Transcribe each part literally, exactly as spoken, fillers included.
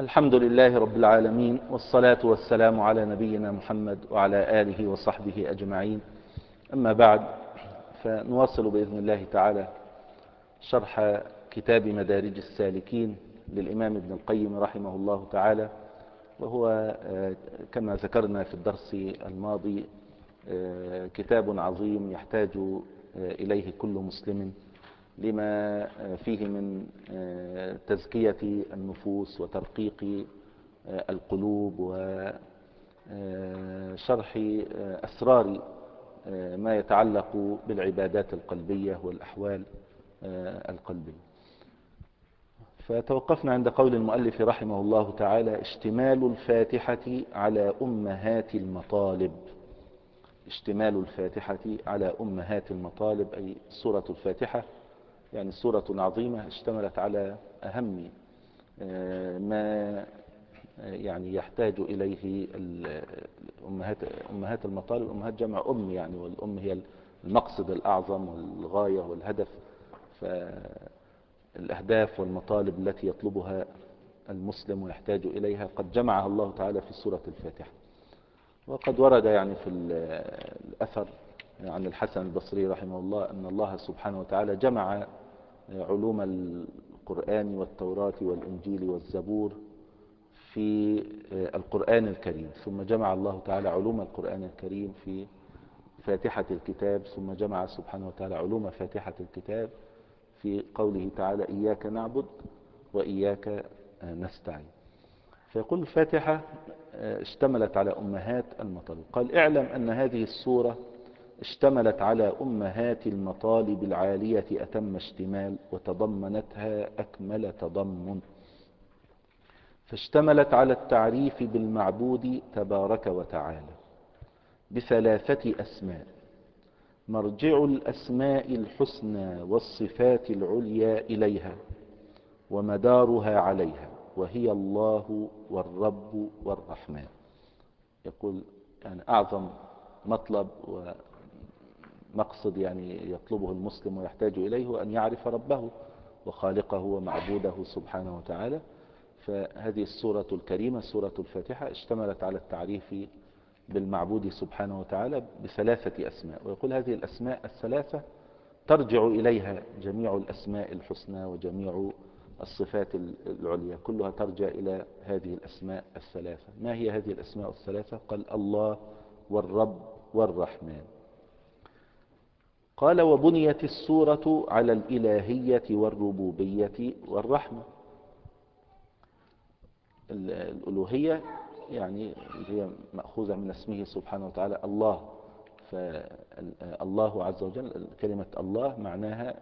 الحمد لله رب العالمين، والصلاة والسلام على نبينا محمد وعلى آله وصحبه أجمعين. أما بعد، فنواصل بإذن الله تعالى شرح كتاب مدارج السالكين للإمام ابن القيم رحمه الله تعالى، وهو كما ذكرنا في الدرس الماضي كتاب عظيم يحتاج إليه كل مسلم، لما فيه من تزكية النفوس وترقيق القلوب وشرح أسرار ما يتعلق بالعبادات القلبية والأحوال القلبية. فتوقفنا عند قول المؤلف رحمه الله تعالى: اشتمال الفاتحة على أمهات المطالب. اشتمال الفاتحة على أمهات المطالب، أي سورة الفاتحة يعني سورة عظيمة اشتملت على أهم ما يعني يحتاج إليه أمهات أمهات المطالب. أمهات جمع أم يعني، والأم هي المقصد الأعظم والغاية والهدف. فالأهداف والمطالب التي يطلبها المسلم ويحتاج إليها قد جمعها الله تعالى في سورة الفاتحة. وقد ورد يعني في الأثر عن الحسن البصري رحمه الله أن الله سبحانه وتعالى جمع علوم القرآن والتوراة والإنجيل والزبور في القرآن الكريم، ثم جمع الله تعالى علوم القرآن الكريم في فاتحة الكتاب، ثم جمع سبحانه وتعالى علوم فاتحة الكتاب في قوله تعالى: إياك نعبد وإياك نستعين. فيقول الفاتحة اشتملت على أمهات المطالب. قال: اعلم أن هذه السورة اشتملت على أمهات المطالب العالية أتم اشتمال، وتضمنتها أكمل تضمن. فاشتملت على التعريف بالمعبود تبارك وتعالى بثلاثة أسماء: مرجع الأسماء الحسنى والصفات العليا إليها، ومدارها عليها، وهي الله والرب والرحمن. يقول يعني أعظم مطلب ومقصد يعني يطلبه المسلم ويحتاج إليه أن يعرف ربه وخالقه ومعبوده سبحانه وتعالى. فهذه السورة الكريمة سورة الفاتحة اشتملت على التعريف بالمعبود سبحانه وتعالى بثلاثة أسماء. ويقول هذه الأسماء الثلاثة ترجع إليها جميع الأسماء الحسنى وجميع الصفات العليا، كلها ترجع إلى هذه الأسماء الثلاثة. ما هي هذه الأسماء الثلاثة؟ قال: الله والرب والرحمن. قال: وبنيت السورة على الإلهية والربوبية والرحمة. الألوهية يعني هي مأخوذة من اسمه سبحانه وتعالى الله. فالله عز وجل كلمة الله معناها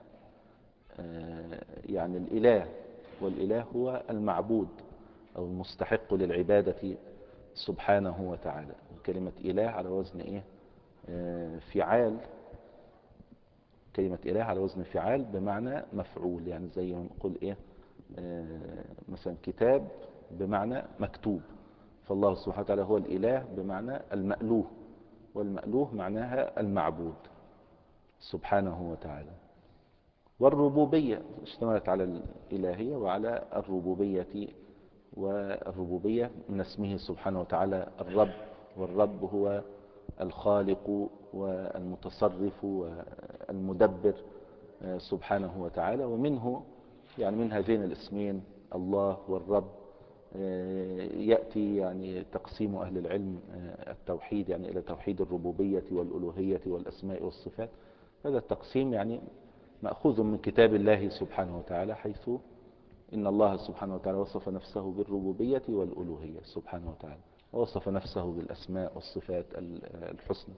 يعني الإله، والإله هو المعبود أو المستحق للعبادة سبحانه وتعالى. كلمة إله على وزن إيه؟ فعال. كلمة إله على وزن فعال بمعنى مفعول، يعني زي ما نقول إيه مثلا كتاب بمعنى مكتوب. فالله سبحانه وتعالى هو الإله بمعنى المألوه، والمألوه معناها المعبود سبحانه وتعالى. والربوبية اشتملت على الإلهية وعلى الربوبية، والربوبية من اسمه سبحانه وتعالى الرب، والرب هو الخالق والمتصرف والمدبر سبحانه وتعالى. ومنه يعني من هذين الاسمين الله والرب يأتي يعني تقسيم أهل العلم التوحيد يعني إلى توحيد الربوبية والألوهية والأسماء والصفات. هذا التقسيم يعني مأخوذ من كتاب الله سبحانه وتعالى، حيث إن الله سبحانه وتعالى وصف نفسه بالربوبية والألوهية سبحانه وتعالى، ووصف نفسه بالأسماء والصفات الحسنى.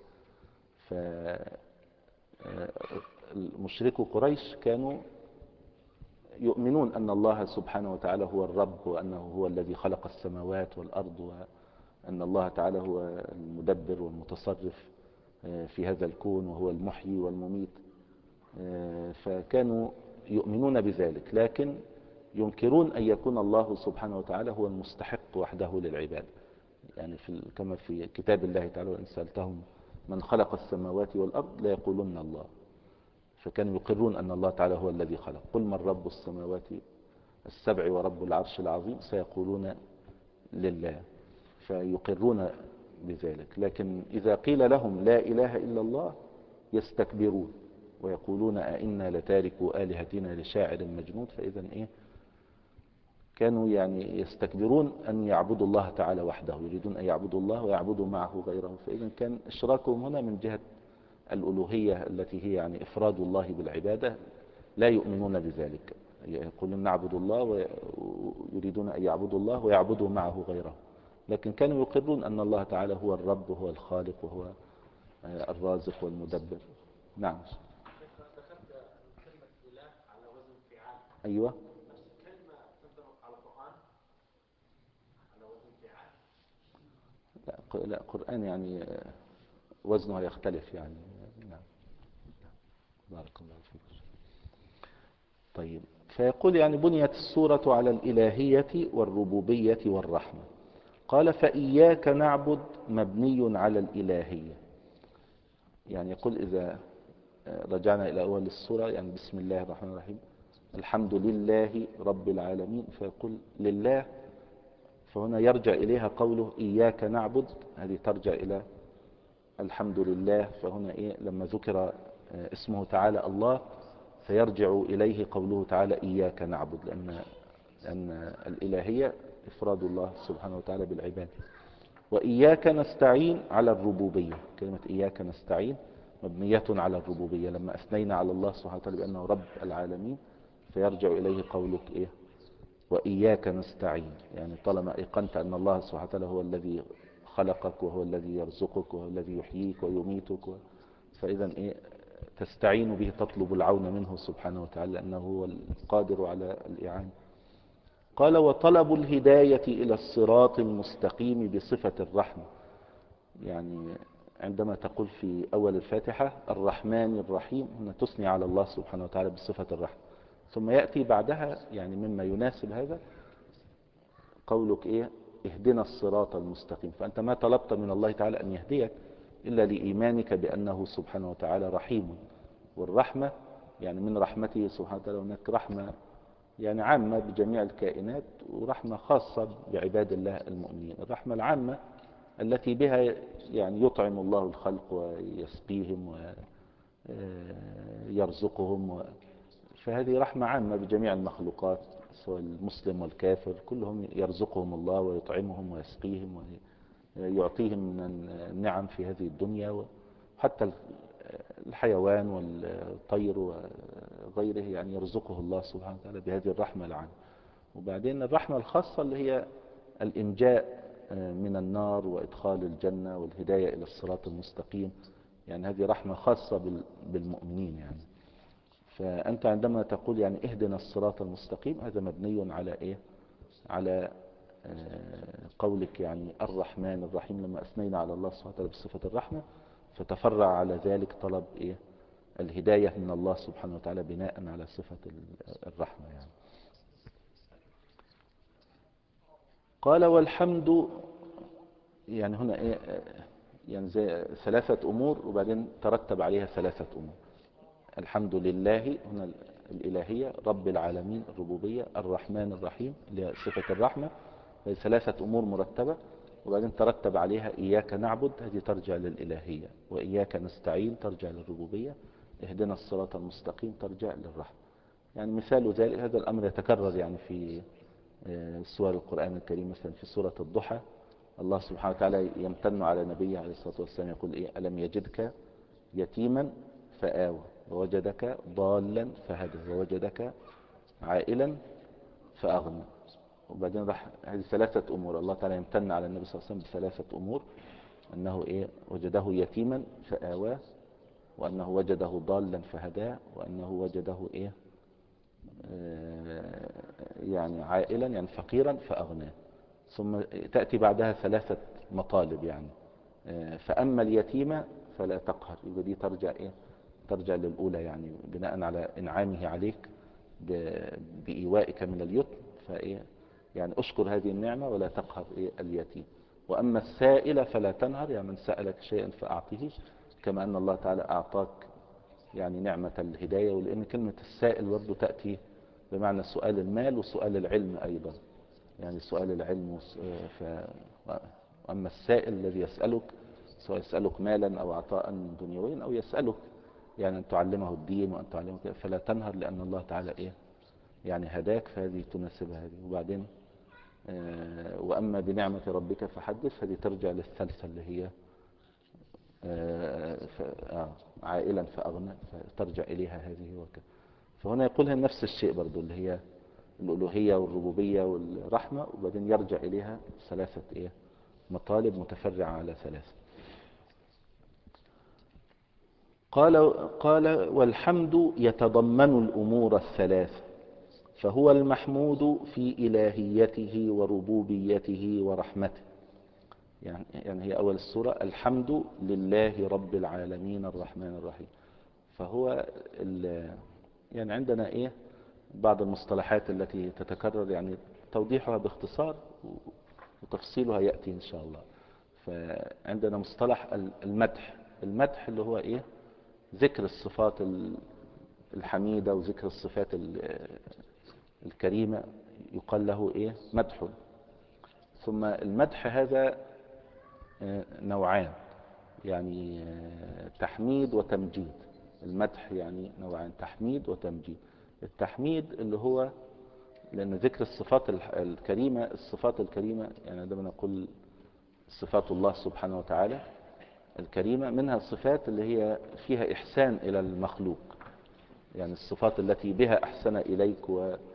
فمشركو قريش كانوا يؤمنون أن الله سبحانه وتعالى هو الرب، وأنه هو الذي خلق السماوات والأرض، وأن الله تعالى هو المدبر والمتصرف في هذا الكون، وهو المحيي والمميت. فكانوا يؤمنون بذلك، لكن ينكرون أن يكون الله سبحانه وتعالى هو المستحق وحده للعبادة. يعني في كما في كتاب الله تعالى: وإن سألتهم من خلق السماوات والأرض لا يقولون الله. فكانوا يقرون أن الله تعالى هو الذي خلق. قل من رب السماوات السبع ورب العرش العظيم سيقولون لله، فيقرون بذلك. لكن إذا قيل لهم لا إله إلا الله يستكبرون ويقولون أئنا لتاركوا آلهتنا لشاعر مجنون. فإذا إيه، كانوا يعني يستكبرون أن يعبدوا الله تعالى وحده، يريدون أن يعبدوا الله ويعبدوا معه غيره. فإذا كان إشراكهم هنا من جهة الألوهية التي هي يعني إفراد الله بالعبادة، لا يؤمنون بذلك. يقولون نعبد الله ويريدون أن يعبدوا الله ويعبدوا معه غيره. لكن كانوا يقرون أن الله تعالى هو الرب وهو الخالق وهو الرازق والمدبر. نعم. ذكرت كلمة إله على وزن فعال. أيوة. نفس الكلمة تنطبق على القرآن على وزن فعال؟ لا لا، القرآن يعني وزنه يختلف يعني. نعم. بارك الله فيك. طيب، فيقول يعني بنيت السورة على الإلهية والربوبية والرحمة. قال فإياك نعبد مبني على الإلهية. يعني يقول إذا رجعنا إلى أول السورة، يعني بسم الله الرحمن الرحيم الحمد لله رب العالمين، فيقول لله، فهنا يرجع إليها قوله إياك نعبد، هذه ترجع إلى الحمد لله. فهنا إيه، لما ذكر اسمه تعالى الله فيرجع إليه قوله تعالى إياك نعبد، لأن, لأن الإلهية إفراد الله سبحانه وتعالى بالعبادة. وإياك نستعين على الربوبية، كلمة إياك نستعين مبنية على الربوبية، لما أثنينا على الله سبحانه وتعالى بأنه رب العالمين فيرجع إليه قولك إيه وإياك نستعين. يعني طالما أيقنت أن الله سبحانه وتعالى هو الذي خلقك وهو الذي يرزقك وهو الذي يحييك ويميتك و... فإذا إيه، تستعين به، تطلب العون منه سبحانه وتعالى لأنه هو القادر على الإعانة. قال وطلب الهداية إلى الصراط المستقيم بصفة الرحمة. يعني عندما تقول في أول الفاتحة الرحمن الرحيم، هنا تثني على الله سبحانه وتعالى بصفة الرحمة، ثم يأتي بعدها يعني مما يناسب هذا قولك إيه اهدنا الصراط المستقيم. فأنت ما طلبت من الله تعالى أن يهديك إلا لإيمانك بأنه سبحانه وتعالى رحيم. والرحمة يعني من رحمته سبحانه وتعالى هناك رحمة يعني عامة بجميع الكائنات، ورحمة خاصة بعباد الله المؤمنين. الرحمة العامة التي بها يعني يطعم الله الخلق ويسقيهم ويرزقهم، فهذه رحمة عامة بجميع المخلوقات سواء المسلم والكافر، كلهم يرزقهم الله ويطعمهم ويسقيهم ويعطيهم من النعم في هذه الدنيا، وحتى الحيوان والطير وغيره يعني يرزقه الله سبحانه وتعالى بهذه الرحمة العامة. وبعدين الرحمة الخاصة اللي هي الإنجاء من النار وإدخال الجنة والهداية إلى الصراط المستقيم، يعني هذه رحمة خاصة بالمؤمنين. يعني فأنت عندما تقول يعني اهدنا الصراط المستقيم، هذا مبني على إيه، على قولك يعني الرحمن الرحيم، لما أثنينا على الله سبحانه وتعالى بصفة الرحمة فتفرع على ذلك طلب إيه الهداية من الله سبحانه وتعالى بناء على صفة الرحمة. يعني قال والحمد، يعني هنا إيه، يعني زي ثلاثة أمور وبعدين ترتب عليها ثلاثة أمور. الحمد لله هنا الإلهية، رب العالمين الربوبية، الرحمن الرحيم اللي هي صفة الرحمة، هذه ثلاثة أمور مرتبة، وبعدين ترتب عليها إياك نعبد، هذه ترجع للإلهية، وإياك نستعين ترجع للربوبية، اهدنا الصراط المستقيم ترجع للرحمة. يعني مثال ذلك هذا الأمر يتكرر يعني في سور القرآن الكريم. مثلا في سورة الضحى الله سبحانه وتعالى يمتن على نبيه عليه الصلاة والسلام يقول إيه ألم يجدك يتيما فآوى ووجدك ضالا فهدى ووجدك عائلا فأغنى. وبعدين راح هذه ثلاثة أمور، الله تعالى يمتن على النبي صلى الله عليه وسلم بثلاثة أمور، أنه إيه وجده يتيما فآواه، وأنه وجده ضالا فهداه، وأنه وجده إيه آه يعني عائلا يعني فقيرا فأغناه. ثم تأتي بعدها ثلاثة مطالب يعني آه فأما اليتيم فلا تقهر، يبقى دي ترجع إيه ترجع للأولى، يعني بناء على إنعامه عليك بإيوائك من اليتم، فإيه يعني أشكر هذه النعمة ولا تقهر إيه اليتيم. وأما السائل فلا تنهر، يعني من سألك شيئا فأعطيه، كما أن الله تعالى أعطاك يعني نعمة الهداية. ولأن كلمة السائل برضو تأتي بمعنى سؤال المال وسؤال العلم أيضا، يعني سؤال العلم. ف... وأما السائل الذي يسألك، سواء يسألك مالا أو عطاء دنيويا أو يسألك يعني أن تعلمه الدين وأن تعلمه كده، فلا تنهر لأن الله تعالى إيه يعني هداك، فهذه تناسبها هذه. وبعدين آه وأما بنعمة ربك فحدث، هذه ترجع للثالثة اللي هي آه ف... آه عائلا فأغنى، فترجع إليها هذه وكذا. فهنا يقولها نفس الشيء برضو، اللي هي الألوهية والربوبية والرحمة، وبعدين يرجع إليها ثلاثة إيه مطالب متفرعة على ثلاثة. قال قال والحمد يتضمن الأمور الثلاث، فهو المحمود في إلهيته وربوبيته ورحمته. يعني, يعني هي أول السورة الحمد لله رب العالمين الرحمن الرحيم. فهو يعني عندنا إيه بعض المصطلحات التي تتكرر، يعني توضيحها باختصار وتفصيلها يأتي إن شاء الله. فعندنا مصطلح المدح. المدح اللي هو إيه ذكر الصفات الحميدة وذكر الصفات الكريمة، يقال له إيه مدح. ثم المدح هذا نوعان، يعني تحميد وتمجيد. المدح يعني نوعان، تحميد وتمجيد. التحميد اللي هو لأن ذكر الصفات الكريمة، الصفات الكريمة يعني عندما نقول صفات الله سبحانه وتعالى الكريمة، منها الصفات اللي هي فيها إحسان إلى المخلوق، يعني الصفات التي بها أحسن إليك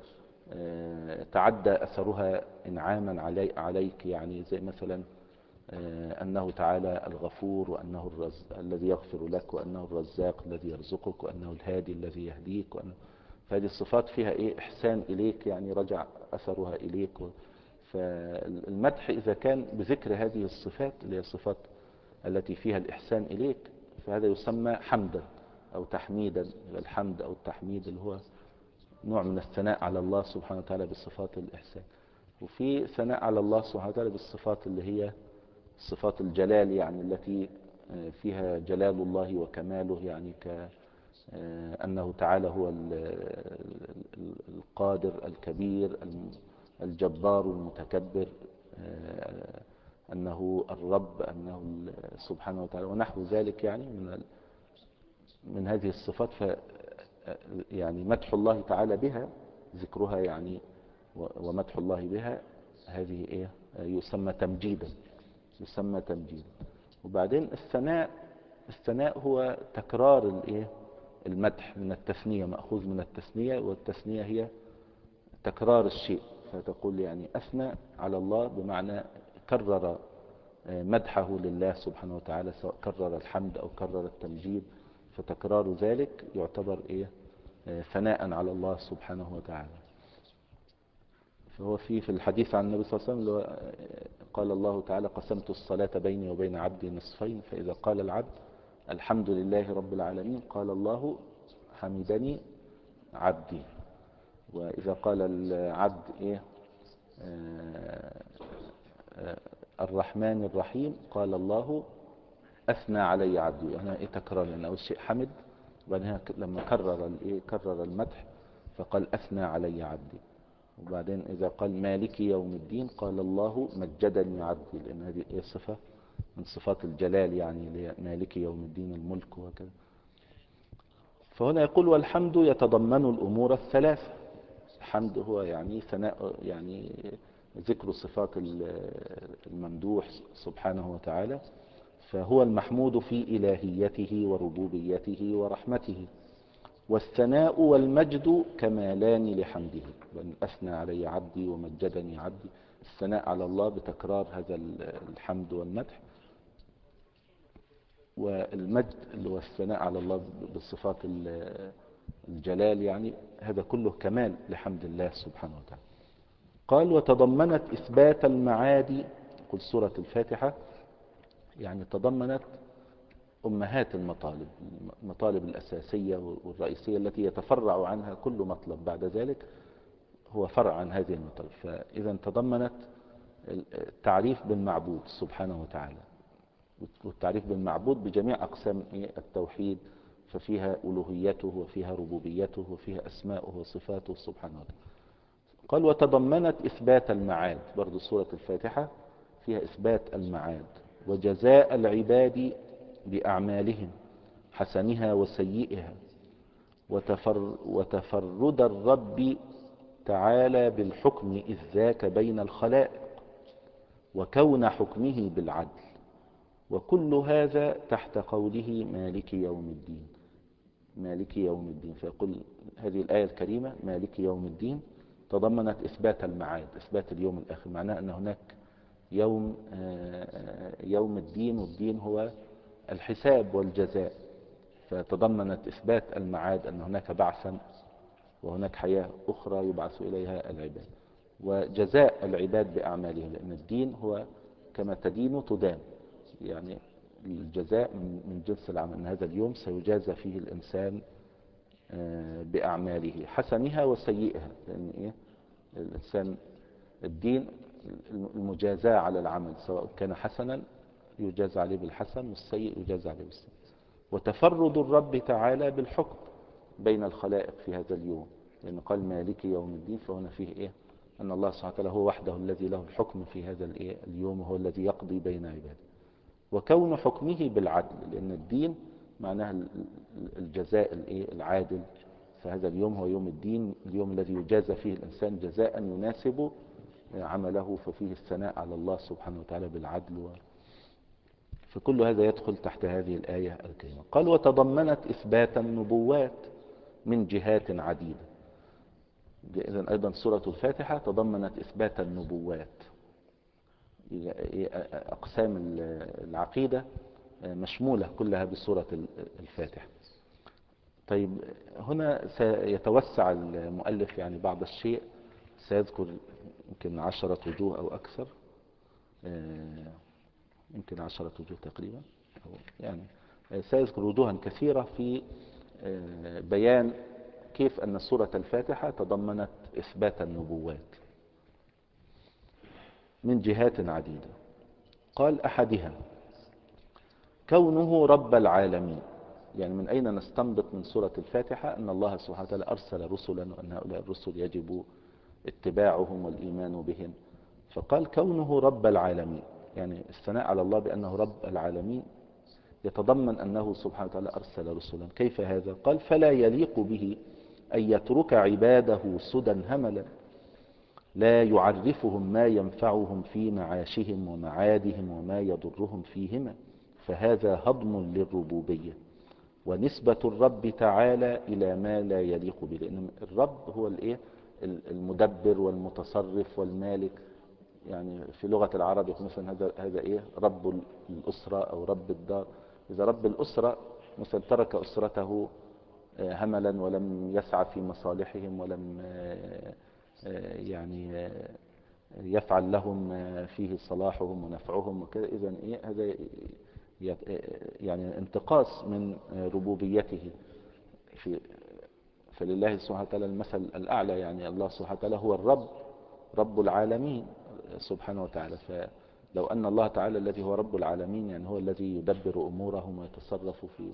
وتعدى أثرها إنعاما علي عليك، يعني زي مثلا أنه تعالى الغفور، وأنه الرز... الذي يغفر لك، وأنه الرزاق الذي يرزقك، وأنه الهادي الذي يهديك. وأنه... فهذه الصفات فيها إيه إحسان إليك، يعني رجع أثرها إليك. و... فالمدح إذا كان بذكر هذه الصفات اللي هي الصفات التي فيها الإحسان إليك، فهذا يسمى حمدا أو تحميدا. الحمد أو التحميد اللي هو نوع من الثناء على الله سبحانه وتعالى بصفات الإحسان. وفي ثناء على الله سبحانه وتعالى بالصفات اللي هي صفات الجلال، يعني التي فيها جلال الله وكماله، يعني كأنه تعالى هو القادر الكبير الجبار المتكبر، أنه الرب، أنه سبحانه وتعالى ونحو ذلك، يعني من من هذه الصفات. ف يعني مدح الله تعالى بها ذكرها، يعني ومدح الله بها هذه إيه يسمى تمجيدا، يسمى تمجيدا. وبعدين الثناء، الثناء هو تكرار الايه المدح من التثنية، مأخوذ من التثنية، والتثنية هي تكرار الشيء. فتقول يعني أثنى على الله بمعنى كرر مدحه لله سبحانه وتعالى، سواء كرر الحمد أو كرر التمجيد، فتكرار ذلك يعتبر إيه ثناء على الله سبحانه وتعالى. فهو في في الحديث عن النبي صلى الله عليه وسلم قال الله تعالى قسمت الصلاة بيني وبين عبدي نصفين، فإذا قال العبد الحمد لله رب العالمين قال الله حمدني عبدي، وإذا قال العبد إيه آه آه الرحمن الرحيم قال الله أثنى علي عبدي. هنا إيه تكرار، يعني أول شيء حمد، وبعدين لما كرر الإيه كرر المدح فقال أثنى علي عبدي. وبعدين إذا قال مالك يوم الدين قال الله مجدني عبدي، لأن هذه إيه صفة من صفات الجلال، يعني مالك يوم الدين الملك وكذا. فهنا يقول والحمد يتضمن الأمور الثلاثة. الحمد هو يعني ثناء، يعني ذكر صفات الممدوح سبحانه وتعالى، فهو المحمود في إلهيته وربوبيته ورحمته. والثناء والمجد كمالان لحمده، بأن أثنى علي عبدي ومجدني عبدي. الثناء على الله بتكرار هذا الحمد والمدح، والمجد اللي هو الثناء على الله بالصفات الجلال، يعني هذا كله كمال لحمد الله سبحانه وتعالى. قال وتضمنت إثبات المعاد. قل سورة الفاتحة يعني تضمنت أمهات المطالب، المطالب الأساسية والرئيسية التي يتفرع عنها كل مطلب بعد ذلك هو فرع عن هذه المطالب. فإذا تضمنت التعريف بالمعبود سبحانه وتعالى، والتعريف بالمعبود بجميع أقسام التوحيد، ففيها ألوهيته وفيها ربوبيته وفيها أسماؤه وصفاته سبحانه وتعالى. قال وتضمنت إثبات المعاد، برضو سورة الفاتحة فيها إثبات المعاد وجزاء العباد بأعمالهم حسنها وسيئها، وتفر وتفرد الرب تعالى بالحكم إذ ذاك بين الخلائق، وكون حكمه بالعدل، وكل هذا تحت قوله مالك يوم الدين. مالك يوم الدين، فيقول هذه الآية الكريمة مالك يوم الدين تضمنت إثبات المعاد، إثبات اليوم الآخر، معناه أن هناك يوم يوم الدين، والدين هو الحساب والجزاء، فتضمنت إثبات المعاد أن هناك بعثا وهناك حياة أخرى يبعث إليها العباد، وجزاء العباد بأعمالهم، لأن الدين هو كما تدين تدان، يعني الجزاء من جنس العمل، أن هذا اليوم سيجازى فيه الإنسان بأعماله حسنها وسيئها، لأن إيه الإنسان الدين المجازاة على العمل، سواء كان حسنا يجازى عليه بالحسن والسيء يجازى عليه بالسيء. وتفرد الرب تعالى بالحكم بين الخلائق في هذا اليوم، لأن قال مالك يوم الدين، فهنا فيه إيه أن الله سبحانه وتعالى هو وحده الذي له الحكم في هذا الإيه اليوم، وهو الذي يقضي بين عباده، وكون حكمه بالعدل، لأن الدين معناها الجزاء الإيه العادل، فهذا اليوم هو يوم الدين، اليوم الذي يجازى فيه الإنسان جزاء يناسب عمله، ففيه الثناء على الله سبحانه وتعالى بالعدل و... فكل هذا يدخل تحت هذه الآية الكريمة. قال وتضمنت إثبات النبوات من جهات عديدة. إذن أيضا سورة الفاتحة تضمنت إثبات النبوات، أقسام العقيدة مشمولة كلها بسورة الفاتحة. طيب هنا سيتوسع المؤلف يعني بعض الشيء، سيذكر يمكن عشرة وجوه أو أكثر، يمكن عشرة وجوه تقريبا، يعني سيذكر وجوها كثيرة في بيان كيف أن سورة الفاتحة تضمنت إثبات النبوات من جهات عديدة. قال أحدها كونه رب العالمين، يعني من أين نستنبط من سورة الفاتحة أن الله سبحانه وتعالى أرسل رسلا، وأن هؤلاء الرسل يجب اتباعهم والإيمان بهم؟ فقال كونه رب العالمين، يعني الثناء على الله بأنه رب العالمين يتضمن أنه سبحانه وتعالى أرسل رسلا. كيف هذا؟ قال فلا يليق به أن يترك عباده سدى هملا لا يعرفهم ما ينفعهم في معاشهم ومعادهم وما يضرهم فيهما، فهذا هضم للربوبية ونسبة الرب تعالى إلى ما لا يليق به، لأن الرب هو الإيه المدبر والمتصرف والمالك، يعني في لغة العرب يقول مثلا هذا هذا إيه رب الأسرة أو رب الدار. إذا رب الأسرة مثلا ترك أسرته هملا ولم يسعى في مصالحهم ولم يعني يفعل لهم فيه صلاحهم ونفعهم وكذا، إذن إيه هذا يعني انتقاص من ربوبيته. في فلله سبحانه وتعالى المثل الأعلى، يعني الله سبحانه وتعالى هو الرب، رب العالمين سبحانه وتعالى. فلو أن الله تعالى الذي هو رب العالمين، يعني هو الذي يدبر أمورهم ويتصرف في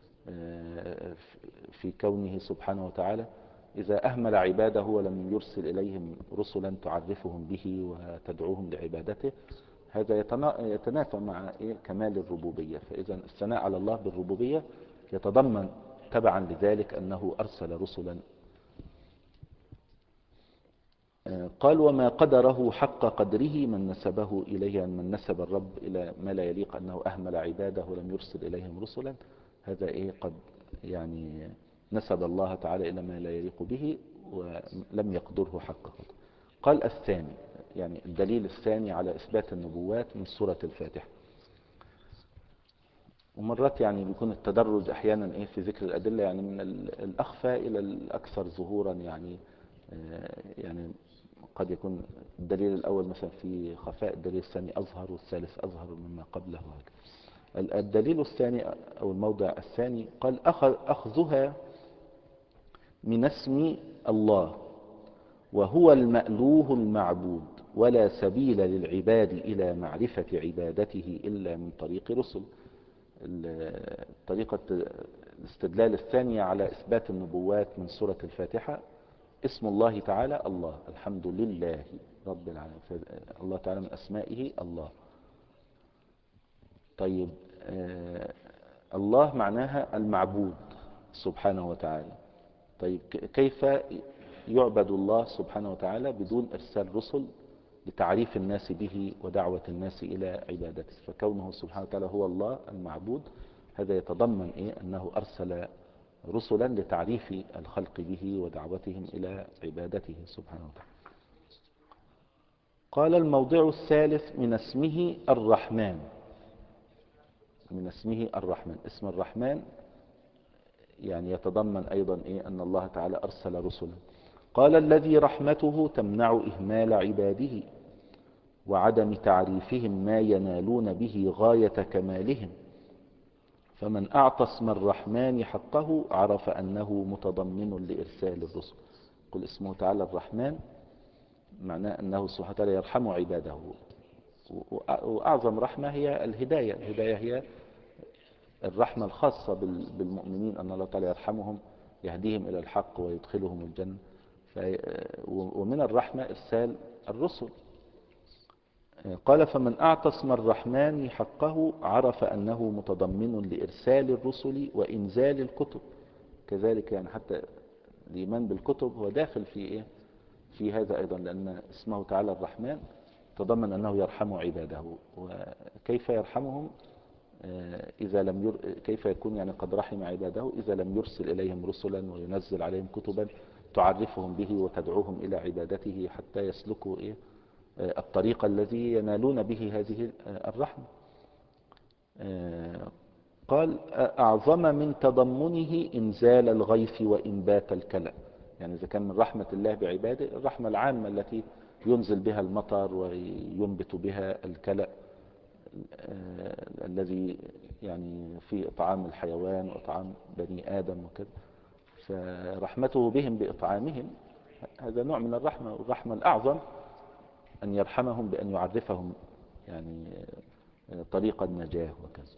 في كونه سبحانه وتعالى، إذا أهمل عباده ولم يرسل إليهم رسلا تعرفهم به وتدعوهم لعبادته، هذا يتنافى مع كمال الربوبية. فإذا الثناء على الله بالربوبية يتضمن تبعا لذلك أنه أرسل رسلا. قال وما قدره حق قدره من نسبه إليه، أن من نسب الرب إلى ما لا يليق أنه أهمل عباده ولم يرسل إليهم رسلا، هذا إيه قد يعني نسب الله تعالى إلى ما لا يليق به ولم يقدره حق قدره. قال الثاني، يعني الدليل الثاني على إثبات النبوات من سورة الفاتحة. ومرات يعني بيكون التدرج أحيانا إيه في ذكر الأدلة، يعني من الأخفى إلى الأكثر ظهورا، يعني يعني قد يكون الدليل الأول مثلا في خفاء، الدليل الثاني أظهر والثالث أظهر مما قبله. الدليل الثاني أو الموضع الثاني قال أخذها من اسم الله وهو المألوه المعبود، ولا سبيل للعباد إلى معرفة عبادته إلا من طريق رسل. طريقة الاستدلال الثانية على إثبات النبوات من سورة الفاتحة اسم الله تعالى الله، الحمد لله رب العالمين، الله تعالى من أسمائه الله. طيب آه الله معناها المعبود سبحانه وتعالى. طيب كيف يعبد الله سبحانه وتعالى بدون إرسال رسل لتعريف الناس به ودعوة الناس إلى عبادته؟ فكونه سبحانه وتعالى هو الله المعبود، هذا يتضمن إيه؟ أنه أرسل رسلا لتعريف الخلق به ودعوتهم إلى عبادته سبحانه وتعالى. قال الموضع الثالث من اسمه الرحمن. من اسمه الرحمن، اسم الرحمن يعني يتضمن أيضا إيه؟ أن الله تعالى أرسل رسلا. قال الذي رحمته تمنع إهمال عباده وعدم تعريفهم ما ينالون به غاية كمالهم، فمن أعطى اسم الرحمن حقه عرف أنه متضمن لإرسال الرسل. قل اسمه تعالى الرحمن معناه أنه سبحانه وتعالى يرحم عباده، وأعظم رحمة هي الهداية. الهداية هي الرحمة الخاصة بالمؤمنين، أن الله تعالى يرحمهم، يهديهم إلى الحق ويدخلهم الجنة. ومن الرحمة إرسال الرسل. قال فمن أعطى اسم الرحمن حقه عرف أنه متضمن لإرسال الرسل وإنزال الكتب. كذلك يعني حتى الإيمان بالكتب هو داخل في إيه؟ في هذا أيضا، لأن اسمه تعالى الرحمن تضمن أنه يرحم عباده. وكيف يرحمهم إذا لم ير... كيف يكون يعني قد رحم عباده إذا لم يرسل إليهم رسلا وينزل عليهم كتبا تعرفهم به وتدعوهم إلى عبادته حتى يسلكوا إيه؟ الطريق الذي ينالون به هذه الرحمة. قال أعظم من تضمنه إنزال الغيث وإنبات الكلأ. يعني إذا كان من رحمة الله بعباده الرحمة العامة التي ينزل بها المطر وينبت بها الكلأ الذي يعني فيه إطعام الحيوان وإطعام بني آدم وكذا، فرحمته بهم بإطعامهم هذا نوع من الرحمة. والرحمة الأعظم أن يرحمهم بأن يعرفهم يعني طريق النجاة وكذا.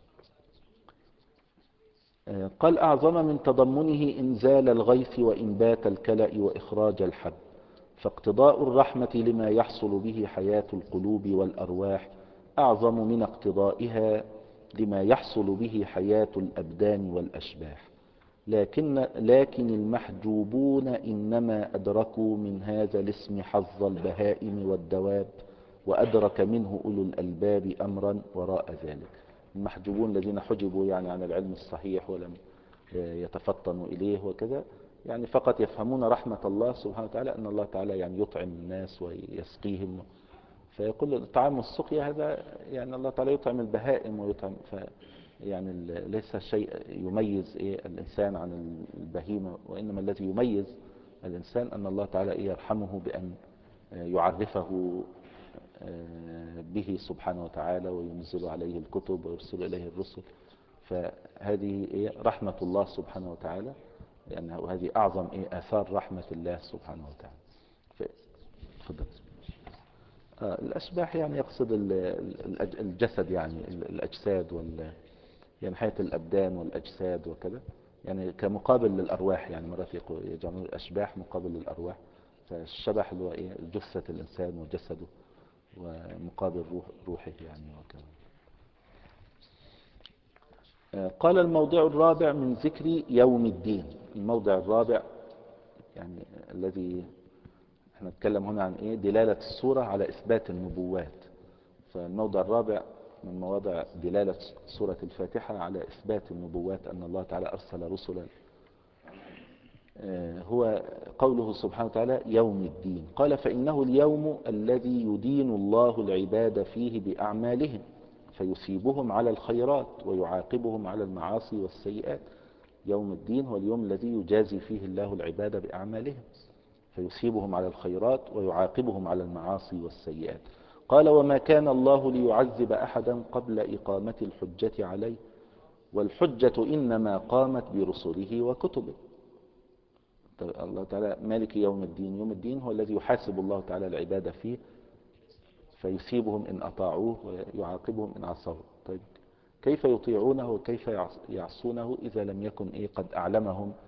قال أعظم من تضمنه إنزال الغيث وإنبات الكلأ وإخراج الحب، فاقتضاء الرحمة لما يحصل به حياة القلوب والأرواح أعظم من اقتضائها لما يحصل به حياة الأبدان والأشباح. لكن, لكن المحجوبون إنما أدركوا من هذا الاسم حظ البهائم والدواب، وأدرك منه أولو الألباب أمرا وراء ذلك. المحجوبون الذين حجبوا يعني عن العلم الصحيح ولم يتفطنوا إليه وكذا، يعني فقط يفهمون رحمة الله سبحانه وتعالى أن الله تعالى يعني يطعم الناس ويسقيهم، فيقول الطعام والسقيا هذا يعني الله تعالى يطعم البهائم ويطعم، ف يعني ليس شيء يميز إيه الإنسان عن البهيمة، وإنما الذي يميز الإنسان أن الله تعالى يرحمه بأن يعرفه به سبحانه وتعالى وينزل عليه الكتب ويرسل إليه الرسل. فهذه إيه رحمة الله سبحانه وتعالى، يعني وهذه أعظم إيه آثار رحمة الله سبحانه وتعالى. فضل. آه الأشباح يعني يقصد الجسد، يعني الأجساد وال يعني حياة الأبدان والأجساد وكذا، يعني كمقابل للأرواح. يعني مرات يجعلون الأشباح مقابل للأرواح، فالشبح اللي هو إيه جثة الإنسان وجسده ومقابل روح روحه يعني وكذا. قال الموضع الرابع من ذكر يوم الدين. الموضع الرابع يعني الذي احنا نتكلم هنا عن ايه دلالة السورة على إثبات النبوات. فالموضع الرابع من مواضع دلالة سورة الفاتحة على إثبات النبوات، أن الله تعالى أرسل رسلا، هو قوله سبحانه وتعالى يوم الدين. قال فإنه اليوم الذي يدين الله العباد فيه بأعمالهم فيثيبهم على الخيرات ويعاقبهم على المعاصي والسيئات. يوم الدين هو اليوم الذي يجازي فيه الله العباد بأعمالهم فيثيبهم على الخيرات ويعاقبهم على المعاصي والسيئات. قال وما كان الله ليعذب أحدا قبل إقامة الحجة عليه، والحجة إنما قامت برسله وكتبه. الله تعالى مالك يوم الدين، يوم الدين هو الذي يحاسب الله تعالى العباد فيه فيثيبهم إن أطاعوه ويعاقبهم إن عصوه. طيب كيف يطيعونه وكيف يعصونه إذا لم يكن إيه قد أعلمهم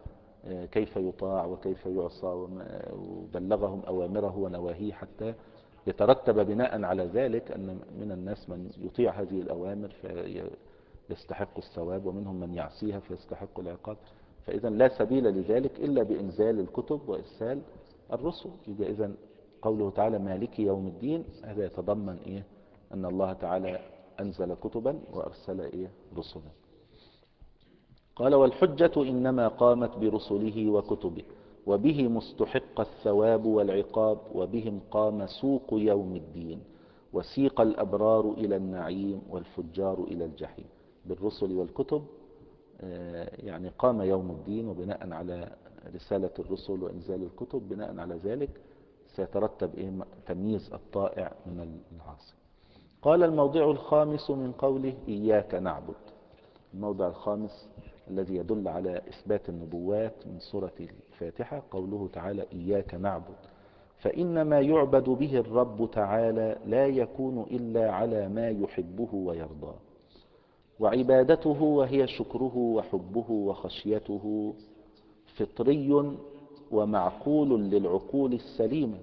كيف يطاع وكيف يعصى، وبلغهم أوامره ونواهيه حتى يترتب بناء على ذلك أن من الناس من يطيع هذه الأوامر فيستحق الثواب، ومنهم من يعصيها فيستحق العقاب. فإذا لا سبيل لذلك إلا بإنزال الكتب وإرسال الرسل. يبقى إذن قوله تعالى مالك يوم الدين هذا يتضمن إيه؟ أن الله تعالى أنزل كتبا وأرسل إيه؟ رسلا. قال والحجة إنما قامت برسله وكتبه، وبه مستحق الثواب والعقاب، وبهم قام سوق يوم الدين، وسيق الأبرار إلى النعيم والفجار إلى الجحيم. بالرسل والكتب يعني قام يوم الدين، وبناء على رسالة الرسل وإنزال الكتب بناء على ذلك سيترتب إيه؟ تمييز الطائع من العاصي. قال الموضع الخامس من قوله إياك نعبد، الموضع الخامس الذي يدل على إثبات النبوات من سورة الفاتحة قوله تعالى إياك نعبد، فإن ما يعبد به الرب تعالى لا يكون إلا على ما يحبه ويرضاه، وعبادته وهي شكره وحبه وخشيته فطري ومعقول للعقول السليمة،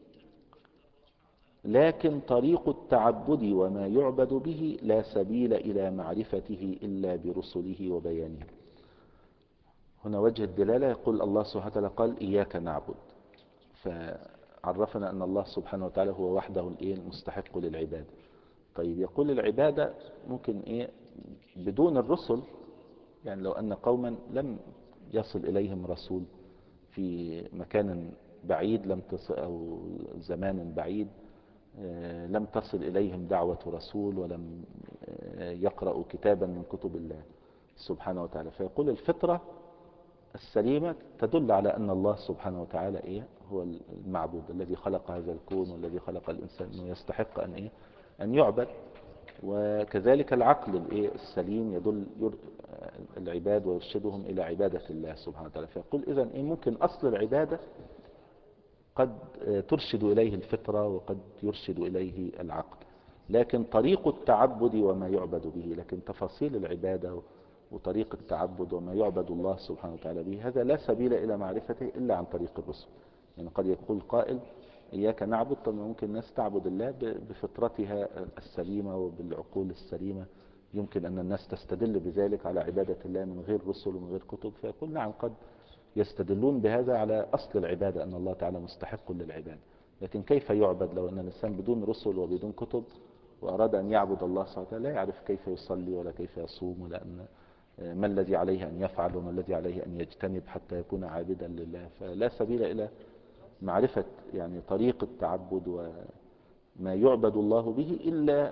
لكن طريق التعبد وما يعبد به لا سبيل إلى معرفته إلا برسله وبيانه. هنا وجه الدلالة، يقول الله سبحانه وتعالى قال إياك نعبد، فعرفنا أن الله سبحانه وتعالى هو وحده المستحق للعبادة. طيب يقول العبادة ممكن إيه بدون الرسل، يعني لو أن قوما لم يصل إليهم رسول في مكان بعيد لم تصل أو زمان بعيد لم تصل إليهم دعوة رسول ولم يقرأوا كتابا من كتب الله سبحانه وتعالى، فيقول الفطرة السليمة تدل على أن الله سبحانه وتعالى إيه هو المعبود الذي خلق هذا الكون والذي خلق الإنسان أنه يستحق أن إيه أن يعبد. وكذلك العقل الإيه السليم يدل العباد ويرشدهم إلى عبادة الله سبحانه وتعالى. فيقول إذن إيه ممكن أصل العبادة قد ترشد إليه الفطرة وقد يرشد إليه العقل، لكن طريق التعبد وما يعبد به، لكن تفاصيل العبادة وطريق التعبد وما يعبد الله سبحانه وتعالى به هذا لا سبيل إلى معرفته إلا عن طريق الرسل. يعني قد يقول قائل إياك نعبد، طب ممكن الناس تعبد الله بفطرتها السليمة وبالعقول السليمة، يمكن أن الناس تستدل بذلك على عبادة الله من غير رسل ومن غير كتب. فيقول نعم قد يستدلون بهذا على أصل العبادة أن الله تعالى مستحق للعبادة، لكن كيف يعبد لو أن الإنسان بدون رسل وبدون كتب وأراد أن يعبد الله سبحانه وتعالى لا يعرف كيف يصلي ولا كيف يصوم ولا أن ما الذي عليه أن يفعل وما الذي عليه أن يجتنب حتى يكون عابدا لله. فلا سبيل إلى معرفة يعني طريق التعبد وما يعبد الله به إلا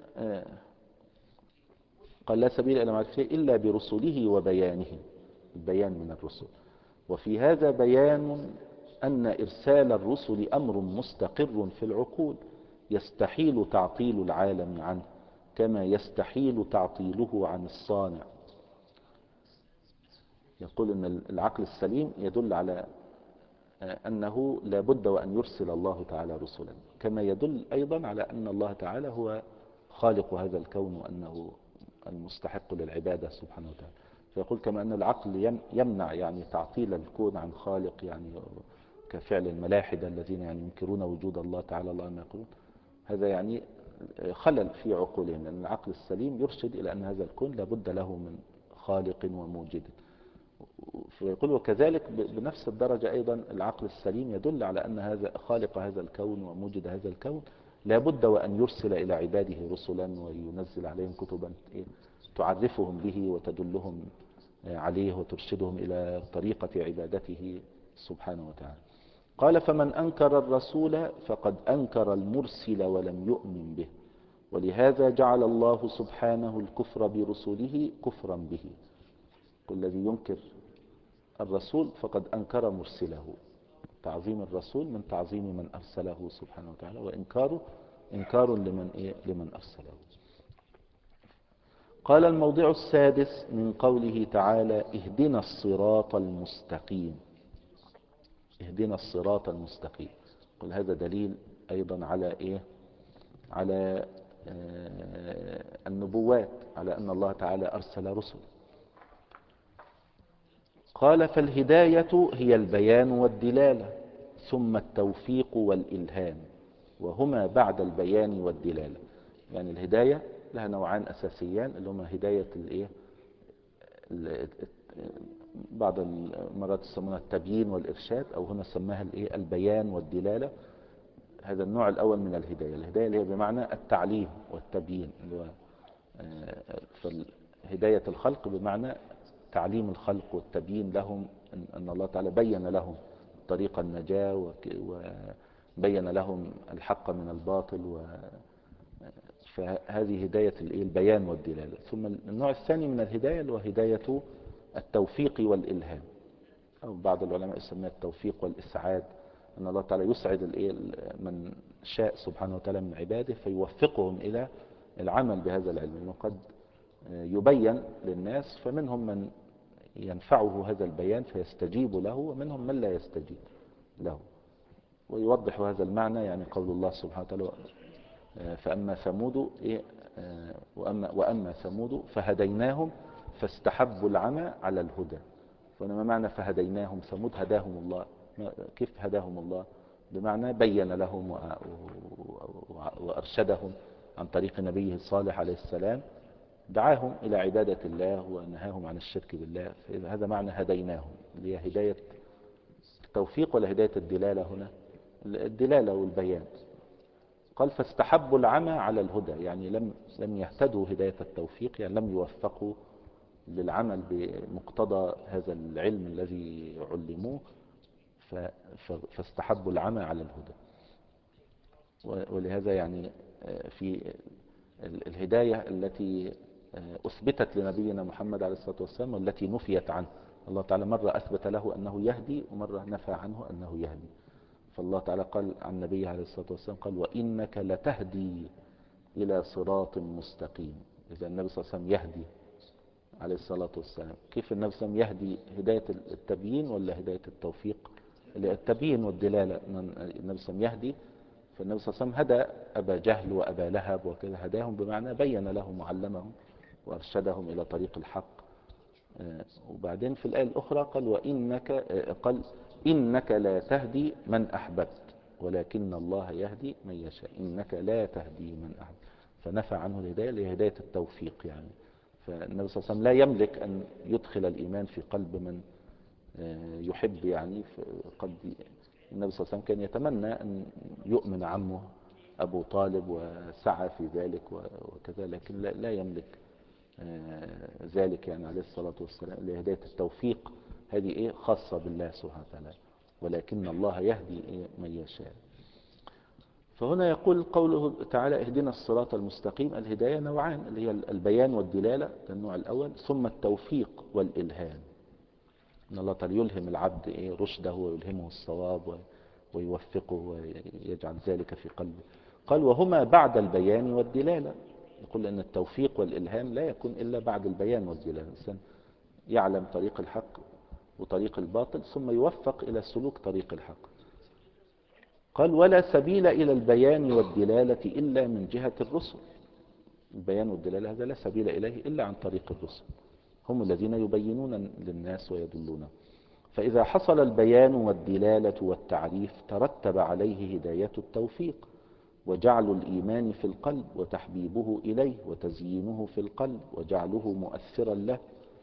قال لا سبيل إلى معرفته إلا برسله وبيانه، البيان من الرسل. وفي هذا بيان أن إرسال الرسل أمر مستقر في العقول يستحيل تعطيل العالم عنه كما يستحيل تعطيله عن الصانع. يقول أن العقل السليم يدل على أنه لا بد وأن يرسل الله تعالى رسلا، كما يدل أيضا على أن الله تعالى هو خالق هذا الكون وأنه المستحق للعبادة سبحانه وتعالى. فيقول كما أن العقل يمنع يعني تعطيل الكون عن خالق، يعني كفعل الملاحدة الذين يعني ينكرون وجود الله تعالى الله ما يقولون، هذا يعني خلل في عقولهم، لأن العقل السليم يرشد إلى أن هذا الكون لابد له من خالق وموجد. فيقول وكذلك بنفس الدرجة أيضا العقل السليم يدل على أن هذا خالق هذا الكون وموجد هذا الكون لابد وأن يرسل إلى عباده رسلا وينزل عليهم كتبا تعرفهم به وتدلهم عليه وترشدهم إلى طريقة عبادته سبحانه وتعالى. قال فمن أنكر الرسول فقد أنكر المرسل ولم يؤمن به، ولهذا جعل الله سبحانه الكفر برسله كفرا به. الذي ينكر الرسول فقد أنكر مرسله، تعظيم الرسول من تعظيم من أرسله سبحانه وتعالى، وإنكاره إنكار لمن, إيه؟ لمن أرسله. قال الموضع السادس من قوله تعالى اهدنا الصراط المستقيم، اهدنا الصراط المستقيم. قل هذا دليل أيضا على إيه؟ على النبوات، على أن الله تعالى أرسل رسل. قال فالهداية هي البيان والدلالة ثم التوفيق والإلهام وهما بعد البيان والدلالة. يعني الهداية لها نوعان أساسيان اللي هما هداية الإيه ال- بعض المرات يسمونها التبيين والإرشاد، أو هنا سماها الإيه البيان والدلالة. هذا النوع الأول من الهداية، الهداية اللي هي بمعنى التعليم والتبيين، اللي هو آه، فهداية الخلق بمعنى تعليم الخلق والتبيين لهم أن أن الله تعالى بين لهم طريق النجاة وك- وبين لهم الحق من الباطل و فهذه هداية الإيه؟ البيان والدلالة. ثم النوع الثاني من الهداية اللي هو هداية التوفيق والإلهام، أو بعض العلماء يسميها التوفيق والإسعاد، أن الله تعالى يسعد الإيه؟ من شاء سبحانه وتعالى من عباده فيوفقهم إلى العمل بهذا العلم، إنه قد يبين للناس فمنهم من ينفعه هذا البيان فيستجيب له ومنهم من لا يستجيب له. ويوضح هذا المعنى يعني قول الله سبحانه وتعالى فأما ثمود إيه وأما, وأما ثمود فهديناهم فاستحبوا العمى على الهدى. فما معنى فهديناهم؟ ثمود هداهم الله. كيف هداهم الله؟ بمعنى بين لهم وأرشدهم عن طريق نبيه الصالح عليه السلام، دعاهم إلى عبادة الله ونهاهم عن الشرك بالله. هذا معنى هديناهم، اللي هي هداية التوفيق ولا هداية الدلالة هنا؟ الدلالة والبيان. قال فاستحبوا العمى على الهدى، يعني لم لم يهتدوا هداية التوفيق، يعني لم يوفقوا للعمل بمقتضى هذا العلم الذي علموه، فاستحبوا العمى على الهدى. ولهذا يعني في الهداية التي أثبتت لنبينا محمد عليه الصلاة والسلام والتي نفيت عنه، الله تعالى مرة أثبت له أنه يهدي ومرة نفى عنه أنه يهدي. فالله تعالى قال عن نبيه عليه الصلاة والسلام قال وإنك لتهدي إلى صراط مستقيم. إذا النبي صلى الله عليه وسلم يهدي عليه الصلاة والسلام. كيف النبي صلى الله عليه وسلم يهدي؟ هداية التبيين ولا هداية التوفيق؟ التبيين والدلالة. النبي صلى الله عليه وسلم يهدي، فالنبي صلى الله عليه وسلم هدى أبا جهل وأبا لهب وكذا، هداهم بمعنى بين لهم وعلمهم وأرشدهم إلى طريق الحق. وبعدين في الآية الأخرى قال وإنك قال إنك لا تهدي من أحببت ولكن الله يهدي من يشاء. إنك لا تهدي من أحببت، فنفى عنه الهداية اللي هي هداية التوفيق. يعني فالنبي صلى الله عليه وسلم لا يملك أن يدخل الإيمان في قلب من يحب. يعني قد النبي صلى الله عليه وسلم كان يتمنى أن يؤمن عمه أبو طالب وسعى في ذلك وكذا، لكن لا يملك ذلك يعني عليه الصلاة والسلام. لهداية التوفيق هذه إيه خاصة بالله سبحانه وتعالى، ولكن الله يهدي إيه من يشاء. فهنا يقول قوله تعالى اهدنا الصراط المستقيم، الهداية نوعان اللي هي البيان والدلالة النوع الأول، ثم التوفيق والإلهام، ان الله تعالى يلهم العبد إيه رشده ويلهمه الصواب ويوفقه ويجعل ذلك في قلبه. قال وهما بعد البيان والدلالة. يقول أن التوفيق والإلهام لا يكون إلا بعد البيان والدلالة. الإنسان يعلم طريق الحق وطريق الباطل ثم يوفق إلى سلوك طريق الحق. قال ولا سبيل إلى البيان والدلالة إلا من جهة الرسل. البيان والدلالة هذا لا سبيل إليه إلا عن طريق الرسل، هم الذين يبينون للناس ويدلون. فإذا حصل البيان والدلالة والتعريف ترتب عليه هداية التوفيق وجعل الإيمان في القلب وتحبيبه إليه وتزيينه في القلب وجعله مؤثرا له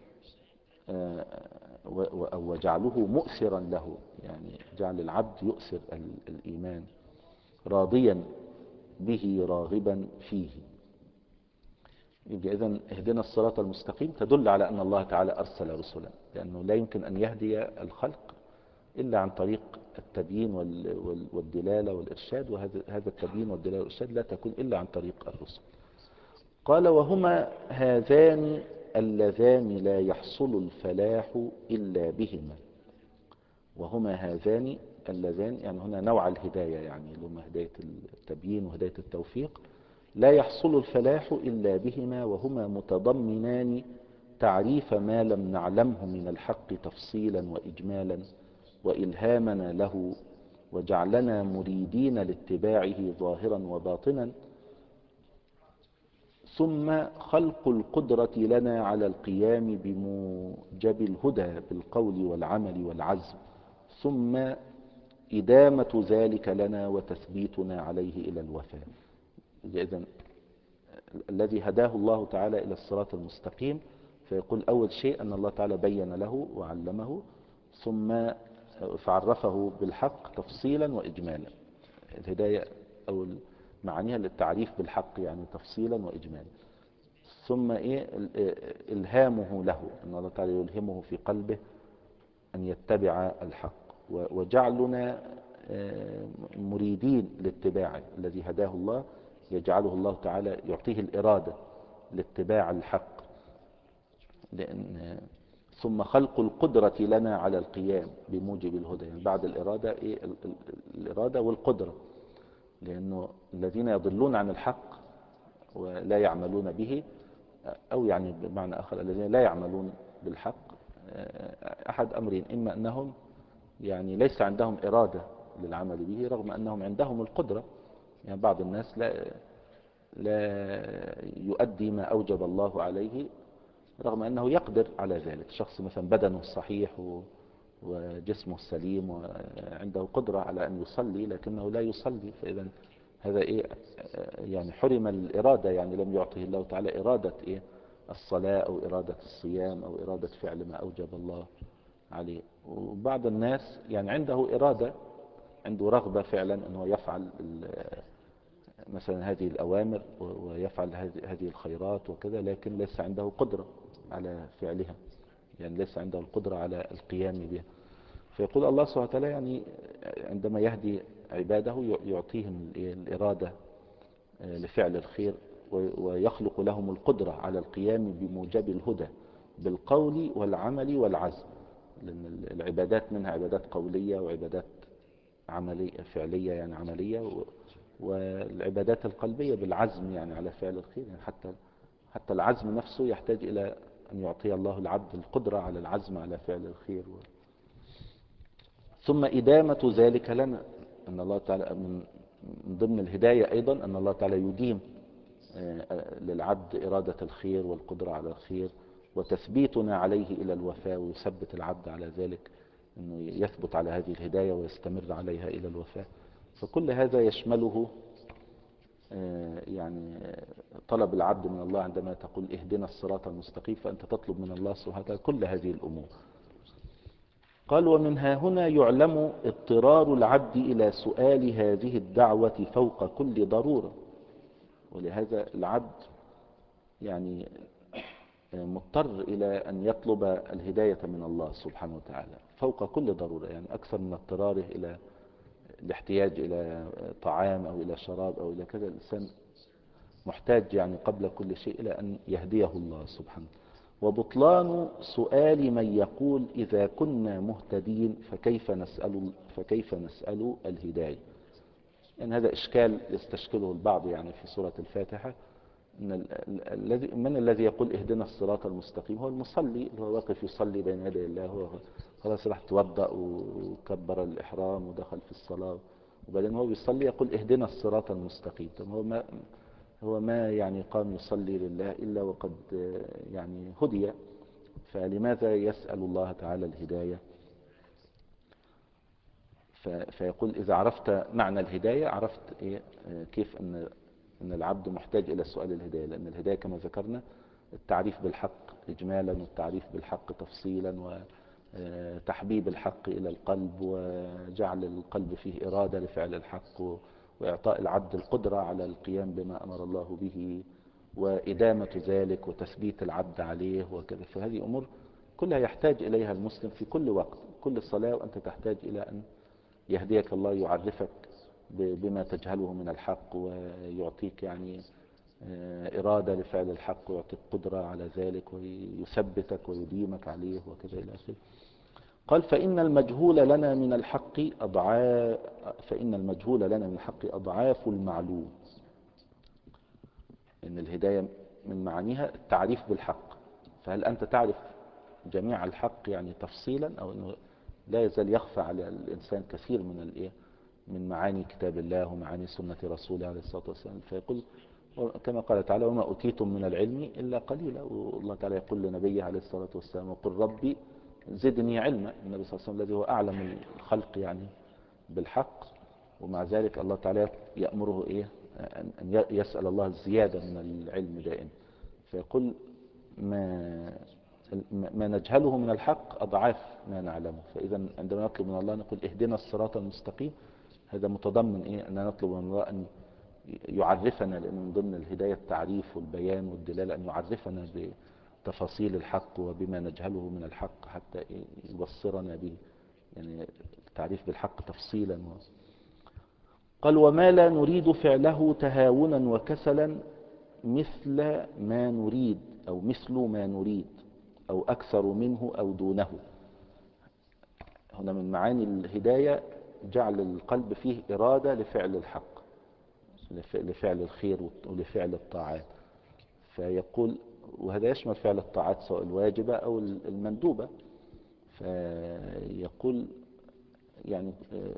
وجعله مؤثرا له، يعني جعل العبد يؤثر الإيمان راضيا به راغبا فيه. يبقى إذن اهدنا الصراط المستقيم تدل على أن الله تعالى أرسل رسلا، لأنه لا يمكن أن يهدي الخلق إلا عن طريق التبيين والدلالة والإرشاد، وهذا التبيين والدلالة والإرشاد لا تكون إلا عن طريق الرسل. قال وهما هذان اللذان لا يحصل الفلاح إلا بهما. وهما هذان اللذان يعني هنا نوع الهداية، يعني هما هداية التبيين وهداية التوفيق، لا يحصل الفلاح إلا بهما، وهما متضمنان تعريف ما لم نعلمه من الحق تفصيلا وإجمالا وإلهامنا له وجعلنا مريدين لاتباعه ظاهرا وباطنا، ثم خلق القدرة لنا على القيام بموجب الهدى بالقول والعمل والعزم، ثم إدامة ذلك لنا وتثبيتنا عليه إلى الوفاء. إذن الذي هداه الله تعالى إلى الصراط المستقيم، فيقول أول شيء أن الله تعالى بين له وعلمه، ثم فعرفه بالحق تفصيلا وإجمالا. الهداية أو معانيها للتعريف بالحق يعني تفصيلا وإجمالا. ثم إيه إلهامه له، أن الله تعالى يلهمه في قلبه أن يتبع الحق، وجعلنا مريدين لاتباعه. الذي هداه الله يجعله الله تعالى يعطيه الإرادة لاتباع الحق. لأن ثم خلق القدرة لنا على القيام بموجب الهدى، يعني بعد الإرادة إيه؟ الإرادة والقدرة. لأنه الذين يضلون عن الحق ولا يعملون به، أو يعني بمعنى آخر الذين لا يعملون بالحق، أحد أمرين: إما أنهم يعني ليس عندهم إرادة للعمل به رغم أنهم عندهم القدرة. يعني بعض الناس لا لا يؤدي ما أوجب الله عليه رغم أنه يقدر على ذلك. شخص مثلا بدنه صحيح وجسمه سليم وعنده قدرة على أن يصلي لكنه لا يصلي، فإذا هذا إيه؟ يعني حرم الإرادة، يعني لم يعطه الله تعالى إرادة إيه؟ الصلاة أو إرادة الصيام أو إرادة فعل ما أوجب الله عليه. وبعض الناس يعني عنده إرادة، عنده رغبة فعلا أنه يفعل مثلا هذه الأوامر ويفعل هذه الخيرات وكذا، لكن ليس عنده قدرة على فعلها، يعني ليس عنده القدرة على القيام بها. فيقول الله سبحانه وتعالى يعني عندما يهدي عباده يعطيهم الإرادة لفعل الخير، ويخلق لهم القدرة على القيام بموجب الهدى بالقول والعمل والعزم. لأن العبادات منها عبادات قولية وعبادات عملية فعلية يعني عملية، والعبادات القلبية بالعزم يعني على فعل الخير. يعني حتى حتى العزم نفسه يحتاج إلى أن يعطي الله العبد القدرة على العزم على فعل الخير. ثم إدامة ذلك لنا، أن الله تعالى من ضمن الهداية أيضا أن الله تعالى يديم للعبد إرادة الخير والقدرة على الخير، وتثبيتنا عليه إلى الوفاء، ويثبت العبد على ذلك أنه يثبت على هذه الهداية ويستمر عليها إلى الوفاء. فكل هذا يشمله يعني طلب العبد من الله عندما تقول اهدنا الصراط المستقيم، فأنت تطلب من الله سبحانه وتعالى كل هذه الأمور. قال: ومنها هنا يعلم اضطرار العبد إلى سؤال هذه الدعوة فوق كل ضرورة. ولهذا العبد يعني مضطر إلى أن يطلب الهداية من الله سبحانه وتعالى فوق كل ضرورة، يعني أكثر من اضطراره إلى الاحتياج إلى طعام أو إلى شراب أو إلى كذا. الإنسان محتاج يعني قبل كل شيء إلى أن يهديه الله سبحانه. وبطلان سؤال من يقول إذا كنا مهتدين فكيف نسأل, فكيف نسأل الهداية. يعني هذا إشكال يستشكله البعض يعني في سورة الفاتحة، إن الذي من الذي يقول اهدنا الصراط المستقيم؟ هو المصلي اللي هو واقف يصلي بين يدي الله، هو خلاص راح توضأ وكبر الإحرام ودخل في الصلاة، وبعدين هو بيصلي يقول اهدنا الصراط المستقيم. طب هو ما هو ما يعني قام يصلي لله إلا وقد يعني هدي، فلماذا يسأل الله تعالى الهداية؟ فيقول إذا عرفت معنى الهداية عرفت إيه كيف أن أن العبد محتاج إلى سؤال الهداية. لأن الهداية كما ذكرنا التعريف بالحق إجمالا والتعريف بالحق تفصيلا، وتحبيب الحق إلى القلب وجعل القلب فيه إرادة لفعل الحق، وإعطاء العبد القدرة على القيام بما أمر الله به، وإدامة ذلك وتثبيت العبد عليه وكذا. فهذه أمور كلها يحتاج إليها المسلم في كل وقت، كل الصلاة وأنت تحتاج إلى أن يهديك الله، يعرفك بما تجهله من الحق، ويعطيك يعني إرادة لفعل الحق، ويعطيك قدرة على ذلك، ويثبتك ويديمك عليه وكذا إلى آخره. قال: فإن المجهول لنا من الحق أضعاف فإن المجهول لنا من الحق أضعاف المعلوم. إن الهداية من معانيها التعريف بالحق، فهل أنت تعرف جميع الحق يعني تفصيلا، أو أنه لا يزال يخفى على الإنسان كثير من الإيه من معاني كتاب الله ومعاني سنة رسوله عليه الصلاة والسلام؟ فيقول كما قال تعالى وما أوتيتم من العلم إلا قليلا. والله تعالى يقول لنبيه عليه الصلاة والسلام وقل ربي زدني علما. النبي صلى الله عليه وسلم الذي هو أعلم الخلق يعني بالحق، ومع ذلك الله تعالى يأمره إيه أن يسأل الله الزيادة من العلم دائما. فيقول ما ما نجهله من الحق أضعاف ما نعلمه. فإذا عندما نطلب من الله نقول اهدنا الصراط المستقيم، هذا متضمن إيه أن نطلب من الله أن يعرفنا، لأن من ضمن الهداية التعريف والبيان والدلالة، أن يعرفنا بتفاصيل الحق وبما نجهله من الحق حتى يبصرنا به، يعني التعريف بالحق تفصيلا. قال وما لا نريد فعله تهاونا وكسلا مثل ما نريد أو مثل ما نريد أو أكثر منه أو دونه. هنا من معاني الهداية جعل القلب فيه إرادة لفعل الحق، لفعل الخير ولفعل الطاعات. فيقول وهذا يشمل فعل الطاعات سواء الواجبة أو المندوبة. فيقول يعني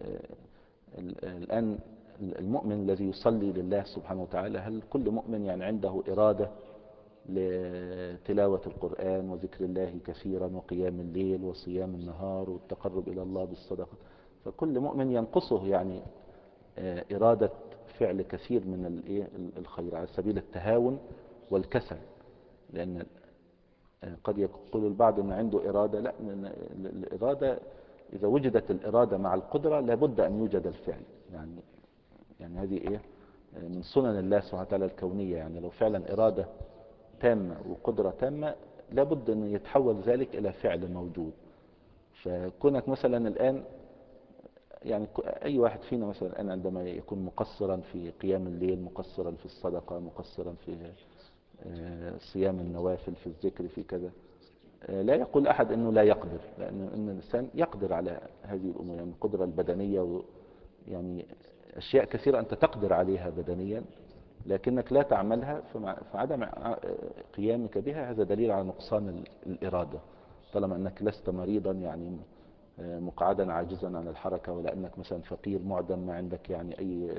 الآن المؤمن الذي يصلي لله سبحانه وتعالى، هل كل مؤمن يعني عنده إرادة لتلاوة القرآن وذكر الله كثيرا وقيام الليل وصيام النهار والتقرب إلى الله بالصدقة؟ فكل مؤمن ينقصه يعني إرادة فعل كثير من الخير على سبيل التهاون والكسل. لأن قد يقول البعض أن عنده إرادة، لا، الإرادة إذا وجدت الإرادة مع القدرة لابد أن يوجد الفعل. يعني يعني هذه إيه من سنن الله سبحانه وتعالى الكونية. يعني لو فعلا إرادة تامة وقدرة تامة لابد أن يتحول ذلك إلى فعل موجود. فكونك مثلا الآن يعني أي واحد فينا مثلا الآن عندما يكون مقصرا في قيام الليل، مقصرا في الصدقة، مقصرا في صيام النوافل، في الذكر، في كذا، لا يقول أحد أنه لا يقدر، لأن إن الإنسان يقدر على هذه الأمور. يعني القدرة البدنية يعني أشياء كثيرة أنت تقدر عليها بدنيا لكنك لا تعملها، فعدم قيامك بها هذا دليل على نقصان الإرادة. طالما أنك لست مريضا يعني مقعدا عاجزا عن الحركة، ولا أنك مثلا فقير معدم ما عندك يعني أي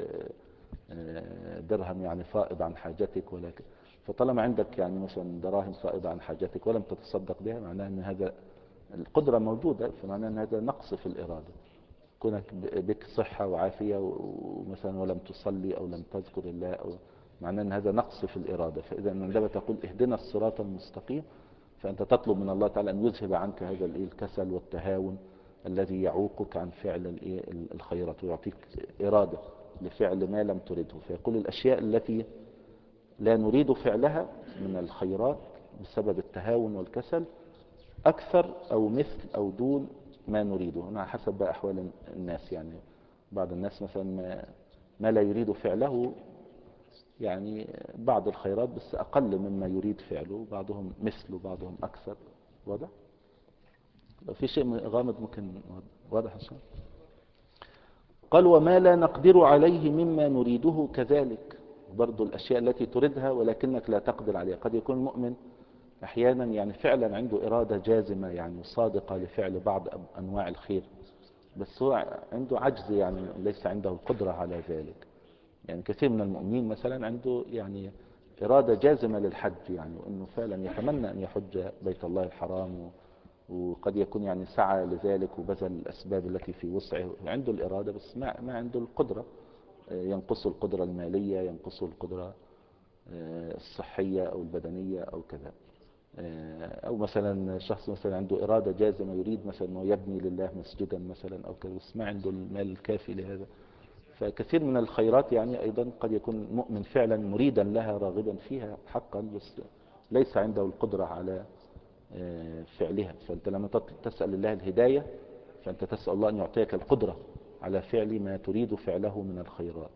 درهم يعني فائض عن حاجتك، ولا فطالما عندك يعني مثلا دراهم فائضة عن حاجتك ولم تتصدق بها، معناه أن هذا القدرة موجودة، فمعناه أن هذا نقص في الإرادة. كونك بك صحة وعافية ومثلا ولم تصلي أو لم تذكر الله، أو معناه أن هذا نقص في الإرادة. فإذا عندما تقول اهدنا الصراط المستقيم فأنت تطلب من الله تعالى أن يذهب عنك هذا الكسل والتهاون الذي يعوقك عن فعل الخيرات، ويعطيك إرادة لفعل ما لم تريده. فيقول الأشياء التي لا نريد فعلها من الخيرات بسبب التهاون والكسل أكثر أو مثل أو دون ما نريده. هنا حسب بقى أحوال الناس. يعني بعض الناس مثلا ما, ما لا يريد فعله يعني بعض الخيرات بس أقل مما يريد فعله، بعضهم مثله بعضهم أكثر. واضح؟ لو في شيء غامض ممكن واضح عشان قال وما لا نقدر عليه مما نريده كذلك. برضو الأشياء التي تريدها ولكنك لا تقدر عليها. قد يكون المؤمن أحيانا يعني فعلا عنده إرادة جازمة يعني صادقة لفعل بعض أنواع الخير، بس هو عنده عجز، يعني ليس عنده القدرة على ذلك. يعني كثير من المؤمنين مثلا عنده يعني إرادة جازمة للحج، يعني وأنه فعلا يتمنى أن يحج بيت الله الحرام، وقد يكون يعني سعى لذلك وبذل الأسباب التي في وسعه، عنده الإرادة بس ما, ما عنده القدرة. ينقصه القدرة المالية، ينقصه القدرة الصحية أو البدنية أو كذا. أو مثلا شخص مثلا عنده إرادة جازمة يريد مثلا أنه يبني لله مسجدا مثلا أو كذا، بس ما عنده المال الكافي لهذا. فكثير من الخيرات يعني أيضا قد يكون مؤمن فعلا مريدا لها راغبا فيها حقا، بس ليس عنده القدرة على فعلها. فأنت لما تسأل الله الهداية فأنت تسأل الله أن يعطيك القدرة على فعل ما تريد فعله من الخيرات.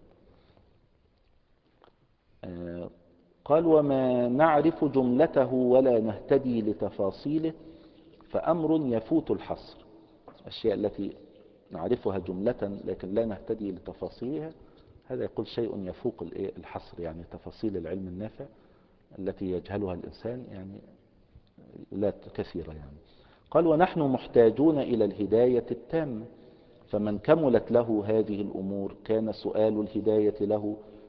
قال وما نعرف جملته ولا نهتدي لتفاصيله فأمر يفوت الحصر. الأشياء التي نعرفها جملة لكن لا نهتدي لتفاصيلها، هذا يقول شيء يفوق الحصر، يعني تفاصيل العلم النافع التي يجهلها الإنسان يعني لا كثيرة. يعني قال ونحن محتاجون إلى الهداية التامة، فمن كملت له هذه الأمور كان سؤال الهداية له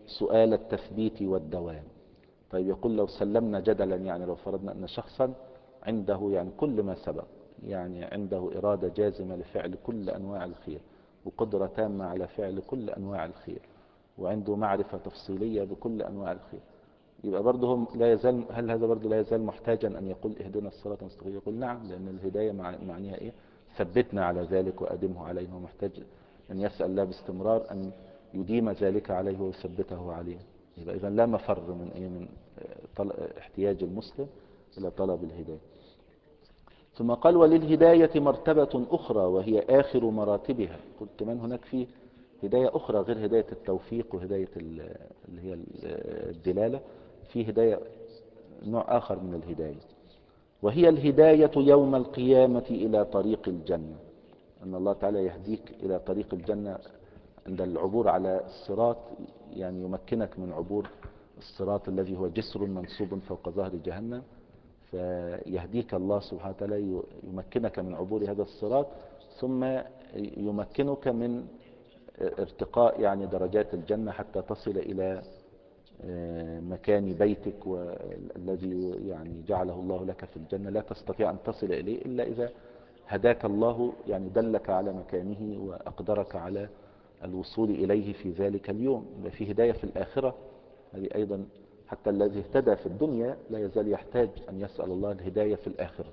سؤال التثبيت والدوام. طيب يقول لو سلمنا جدلا، يعني لو فرضنا أن شخصا عنده يعني كل ما سبق، يعني عنده إرادة جازمة لفعل كل أنواع الخير، وقدرة تامة على فعل كل أنواع الخير، وعنده معرفة تفصيلية بكل أنواع الخير، يبقى برضه هم لا يزال، هل هذا برضه لا يزال محتاجا أن يقول اهدنا الصراط المستقيم؟ يقول نعم، لأن الهداية مع معناها إيه؟ ثبتنا على ذلك وأدمه علينا. ومحتاج أن يسأل الله باستمرار أن يديم ذلك عليه ويثبته عليه. يبقى إذن لا مفر من إيه؟ من طل... احتياج المسلم إلى طلب الهداية. ثم قال وللهداية مرتبة أخرى وهي آخر مراتبها. قلت من هناك فيه هداية أخرى غير هداية التوفيق وهداية اللي هي الدلالة، في هداية نوع آخر من الهداية، وهي الهداية يوم القيامة إلى طريق الجنة. أن الله تعالى يهديك إلى طريق الجنة عند العبور على الصراط، يعني يمكنك من عبور الصراط الذي هو جسر منصوب فوق ظهر جهنم، فيهديك الله سبحانه وتعالى يمكنك من عبور هذا الصراط، ثم يمكنك من ارتقاء يعني درجات الجنة حتى تصل إلى مكان بيتك والذي يعني جعله الله لك في الجنة. لا تستطيع أن تصل إليه إلا إذا هداك الله، يعني دلك على مكانه وأقدرك على الوصول إليه في ذلك اليوم. في هداية في الآخرة هذه أيضا، حتى الذي اهتدى في الدنيا لا يزال يحتاج أن يسأل الله الهداية في الآخرة.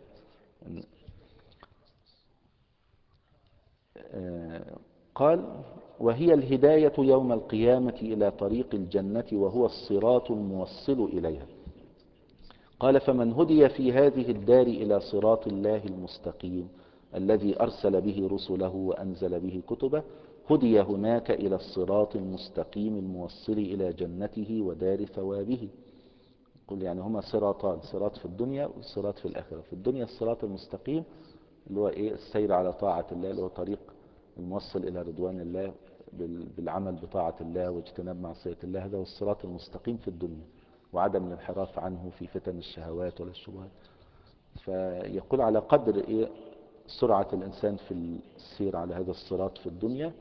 قال وهي الهداية يوم القيامة إلى طريق الجنة وهو الصراط الموصل إليها. قال فمن هدي في هذه الدار إلى صراط الله المستقيم الذي أرسل به رسله وأنزل به كتبه، هدي هناك إلى الصراط المستقيم الموصل إلى جنته ودار ثوابه. قل يعني هما صراطان، صراط في الدنيا وصراط في الآخرة. في الدنيا الصراط المستقيم اللي هو إيه؟ السير على طاعة الله، اللي هو طريق الموصل إلى رضوان الله بالعمل بطاعة الله واجتناب معصية الله. هذا هو الصراط المستقيم في الدنيا، وعدم الانحراف عنه في فتن الشهوات ولا الشبهات. فيقول على قدر إيه سرعة الإنسان في السير على هذا الصراط في الدنيا،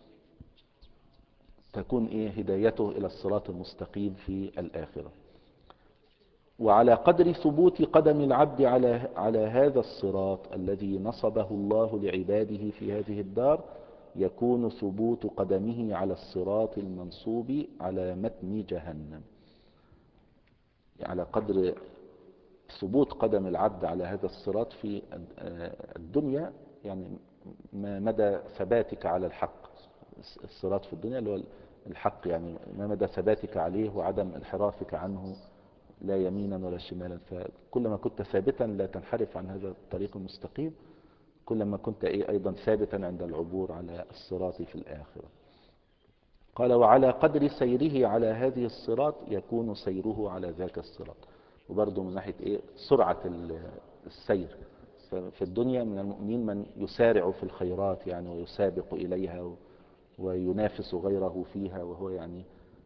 تكون إيه هدايته إلى الصراط المستقيم في الآخرة. وعلى قدر ثبوت قدم العبد على على هذا الصراط الذي نصبه الله لعباده في هذه الدار، يكون ثبوت قدمه على الصراط المنصوب على متن جهنم. على قدر ثبوت قدم العبد على هذا الصراط في الدنيا، يعني ما مدى ثباتك على الحق. الصراط في الدنيا اللي هو الحق، يعني ما مدى ثباتك عليه وعدم انحرافك عنه لا يمينا ولا شمالا. فكلما كنت ثابتا لا تنحرف عن هذا الطريق المستقيم، كلما كنت ايه ايضا ثابتا عند العبور على الصراط في الآخرة. قال وعلى قدر سيره على هذه الصراط يكون سيره على ذاك الصراط. وبرضه من ناحية ايه سرعة السير. في الدنيا من المؤمنين من يسارع في الخيرات يعني ويسابق إليها وينافس غيره فيها، وهو يعني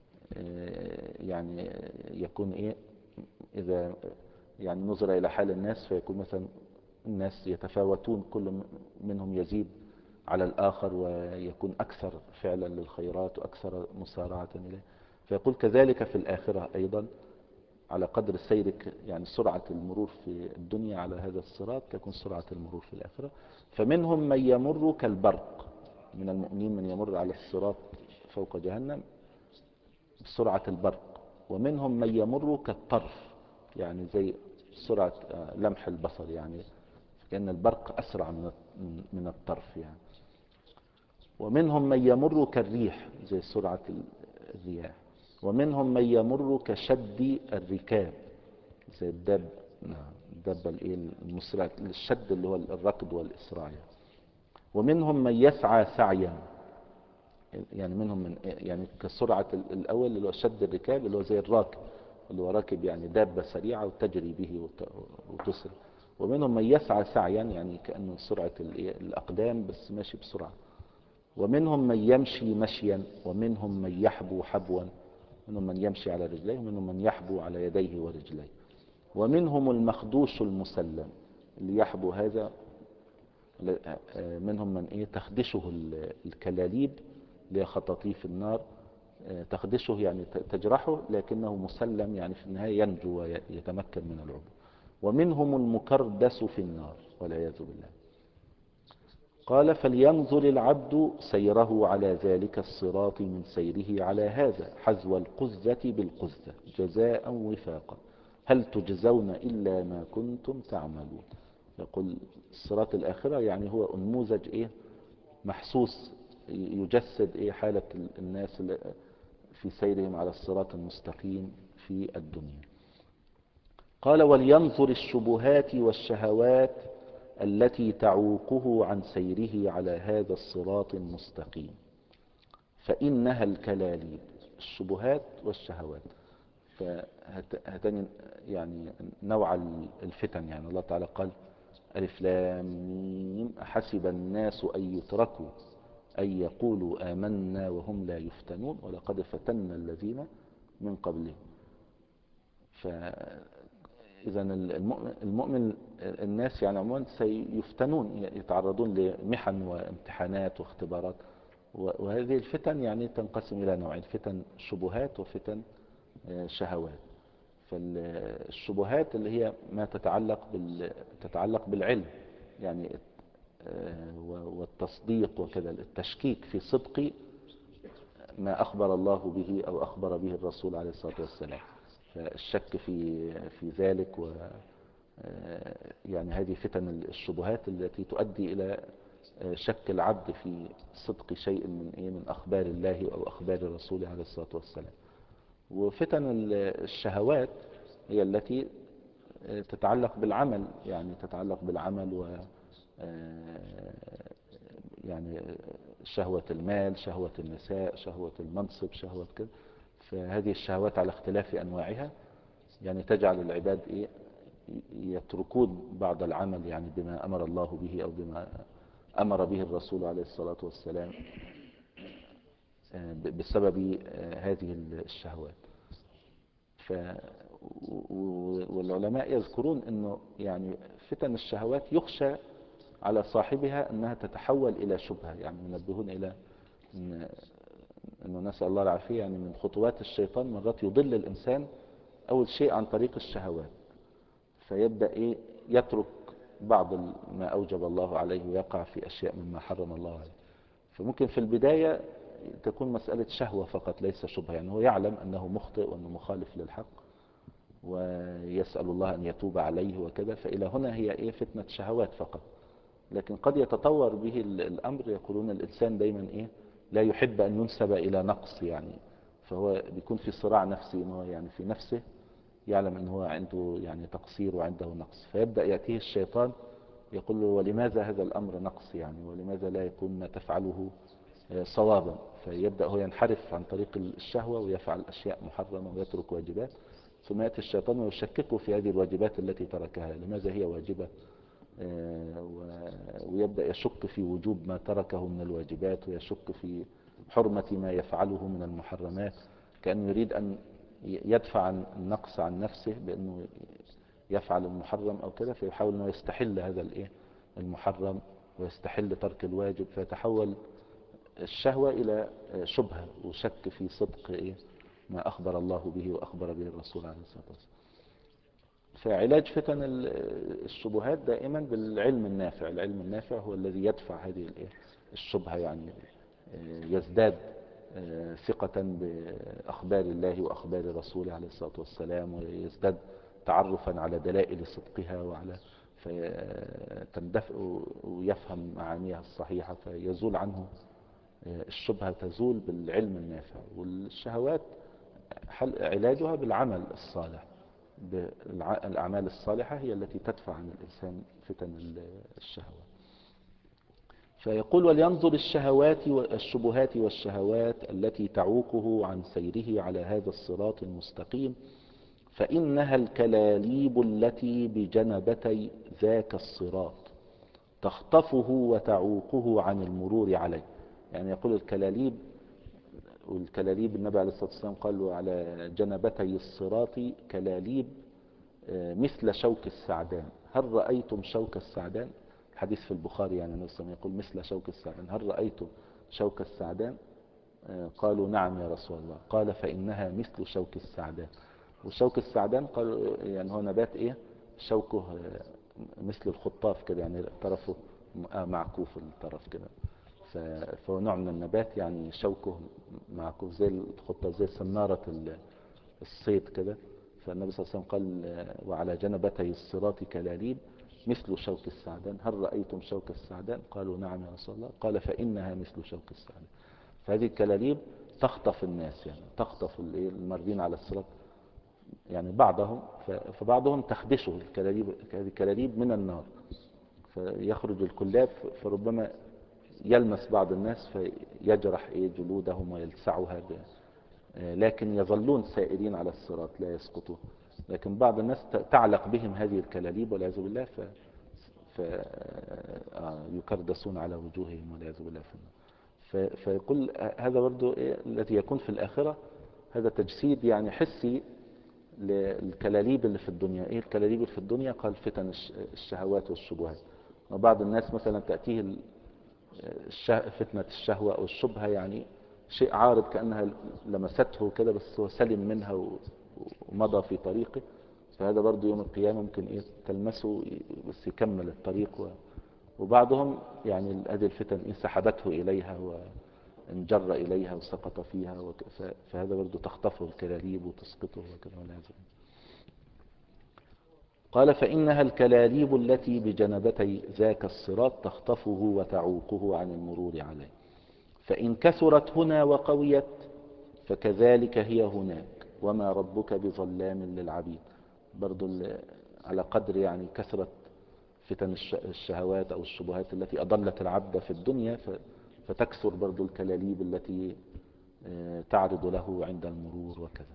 يعني يكون ايه إذا يعني نظر إلى حال الناس فيكون مثلا الناس يتفاوتون، كل منهم يزيد على الآخر ويكون أكثر فعلا للخيرات وأكثر مسارعة إليه. فيقول كذلك في الآخرة أيضا على قدر سيرك، يعني سرعة المرور في الدنيا على هذا الصراط تكون سرعة المرور في الآخرة. فمنهم من يمر كالبرق، من المؤمنين من يمر على الصراط فوق جهنم بسرعة البرق، ومنهم من يمر كالطرف، يعني زي سرعة لمح البصر، يعني كأن البرق أسرع من الطرف يعني. ومنهم من يمر كالريح زي سرعة الرياح. ومنهم من يمر كشد الركاب زي الدب الدبة المسرعة الشد اللي هو الركض والإسراع يعني. ومنهم من يسعى سعيا، يعني منهم من يعني كسرعة الأول اللي هو شد الركاب اللي هو زي الراكب اللي هو راكب يعني دابة سريعة وتجري به وتسرع. ومنهم من يسعى سعيا يعني كأنه سرعة الأقدام بس ماشي بسرعة. ومنهم من يمشي مشيا، ومنهم من يحبو حبوا، منهم من يمشي على رجليه ومنهم من يحبو على يديه ورجليه. ومنهم المخدوش المسلم، اللي يحبو هذا منهم من ايه تخدشه الكلاليب اللي هي خطاطيف النار، آه، تخدشه يعني ت- تجرحه، لكنه مسلم يعني في النهاية ينجو ويتمكن من العبور. ومنهم المكردس في النار والعياذ بالله. قال فلينظر العبد سيره على ذلك الصراط من سيره على هذا حذو القزة بالقزة جزاء وفاقا هل تجزون إلا ما كنتم تعملون. يقول الصراط الآخرة يعني هو نموذج إيه محسوس يجسد إيه حالة الناس في سيرهم على الصراط المستقيم في الدنيا. قال ولينظر الشبهات والشهوات التي تعوقه عن سيره على هذا الصراط المستقيم فإنها الكلاليب. الشبهات والشهوات فهاتان يعني نوع الفتن. يعني الله تعالى قال ألف لام ميم أحسب الناس أن يتركوا أن يقولوا آمنا وهم لا يفتنون ولقد فتنا الذين من قبلهم. فإذا المؤمن, المؤمن الناس يعني عموما سيفتنون يتعرضون لمحن وامتحانات واختبارات. وهذه الفتن يعني تنقسم إلى نوعين: فتن شبهات وفتن شهوات. فالشبهات اللي هي ما تتعلق بال... تتعلق بالعلم يعني والتصديق وكذا التشكيك في صدق ما أخبر الله به أو أخبر به الرسول عليه الصلاة والسلام. فالشك في في ذلك و يعني هذه فتن الشبهات التي تؤدي إلى شك العبد في صدق شيء من إيه من أخبار الله أو أخبار الرسول عليه الصلاة والسلام. وفتن الشهوات هي التي تتعلق بالعمل يعني تتعلق بالعمل و يعني شهوة المال، شهوة النساء، شهوة المنصب، شهوة كذا. فهذه الشهوات على اختلاف أنواعها يعني تجعل العباد إيه يتركون بعض العمل يعني بما أمر الله به أو بما أمر به الرسول عليه الصلاة والسلام بسبب هذه الشهوات. ف والعلماء يذكرون أنه يعني فتن الشهوات يخشى على صاحبها أنها تتحول إلى شبهة. يعني ينبهون إلى إن أنه نسأل الله العافية يعني من خطوات الشيطان مرات يضل الإنسان أول شيء عن طريق الشهوات فيبدأ إيه يترك بعض ما أوجب الله عليه ويقع في أشياء مما حرم الله عليه. فممكن في البداية تكون مسألة شهوة فقط ليس شبهة. يعني هو يعلم أنه مخطئ وأنه مخالف للحق ويسأل الله أن يتوب عليه وكذا. فإلى هنا هي إيه فتنة شهوات فقط. لكن قد يتطور به الأمر. يقولون الإنسان دايما إيه لا يحب أن ينسب إلى نقص يعني فهو بيكون في صراع نفسي إنه يعني في نفسه يعلم أنه هو عنده يعني تقصير وعنده نقص فيبدأ يأتيه الشيطان يقول له ولماذا هذا الأمر نقص يعني ولماذا لا يكون ما تفعله صوابا. فيبدأ هو ينحرف عن طريق الشهوة ويفعل أشياء محرمة ويترك واجبات. ثم يأتي الشيطان ويشككه في هذه الواجبات التي تركها لماذا هي واجبة ويبدأ يشك في وجوب ما تركه من الواجبات ويشك في حرمة ما يفعله من المحرمات كأنه يريد أن يدفع عن النقص عن نفسه بأنه يفعل المحرم أو كذا فيحاول أنه يستحل هذا الإيه المحرم ويستحل ترك الواجب فيتحول الشهوة إلى شبهة وشك في صدق إيه ما أخبر الله به وأخبر به الرسول عليه الصلاة والسلام. فعلاج فتن الشبهات دائما بالعلم النافع. العلم النافع هو الذي يدفع هذه الشبهة يعني يزداد ثقة بأخبار الله وأخبار رسوله عليه الصلاة والسلام ويزداد تعرفا على دلائل صدقها وعلى فتندفع ويفهم معانيها الصحيحة فيزول عنه الشبهة. تزول بالعلم النافع. والشهوات علاجها بالعمل الصالح. الأعمال الصالحة هي التي تدفع عن الإنسان فتن الشهوات. فيقول ولينظر الشهوات والشبهات والشهوات التي تعوقه عن سيره على هذا الصراط المستقيم فإنها الكلاليب التي بجنبتي ذاك الصراط تخطفه وتعوقه عن المرور عليه. يعني يقول الكلاليب والكلاليب النبي عليه الصلاة والسلام قال له على جنبتي الصراط كلاليب مثل شوك السعدان هل رأيتم شوك السعدان. الحديث في البخاري يعني النبي صلى الله عليه وسلم يقول مثل شوك السعدان هل رأيتم شوك السعدان. آه، قالوا نعم يا رسول الله. قال فإنها مثل شوك السعدان. وشوك السعدان قالوا يعني هو نبات ايه، شوكه آه، مثل الخطاف كده، يعني طرفه م- آه، معكوف الطرف كده. ف- فهو نوع من النبات يعني شوكه معكوف زي الخطاف، زي سنارة ال- الصيد كده. فالنبي صلى الله عليه وسلم قال آه، وعلى جنبتي الصراط كلاليب مثل شوك السعدان، هل رأيتم شوك السعدان؟ قالوا نعم يا رسول الله. قال فإنها مثل شوك السعدان. فهذه الكلاليب تخطف الناس، يعني تخطف الإيه؟ المارين على الصراط، يعني بعضهم ف- فبعضهم تخدشه الكلاليب، هذه الكلاليب من النار، فيخرج الكلاب فربما يلمس بعض الناس فيجرح إيه جلودهم ويلسعها ب... آه، لكن يظلون سائرين على الصراط لا يسقطون. لكن بعض الناس ت- تعلق بهم هذه الكلاليب والعياذ بالله ف... ف... آه، يكردسون على وجوههم والعياذ بالله في النار. ف- فيقول هذا برضو إيه الذي يكون في الآخرة، هذا تجسيد يعني حسي للكلاليب اللي في الدنيا. ايه الكلاليب اللي في الدنيا؟ قال فتن الش- الشهوات والشبهات. وبعض الناس مثلا تأتيه ال- الشه- فتنة الشهوة او الشبهة، يعني شيء عارض كأنها لمسته كده بس هو سلم منها و- ومضى في طريقه. فهذا برضو يوم القيامة ممكن ايه تلمسه بس يكمل الطريق. و- وبعضهم يعني هذه الفتن إيه سحبته إليها وانجر إليها وسقط فيها وك- ف- فهذا برضو تخطفه الكلاليب وتسقطه وكذا والعياذ بالله. قال فإنها الكلاليب التي بجنبتي ذاك الصراط تخطفه وتعوقه عن المرور عليه، فإن كثرت هنا وقويت فكذلك هي هناك وما ربك بظلام للعبيد. برضو ال- على قدر يعني كثرة فتن الش- الشهوات أو الشبهات التي أضلت العبد في الدنيا ف- فتكثر برضو الكلاليب التي آه، تعرض له عند المرور وكذا.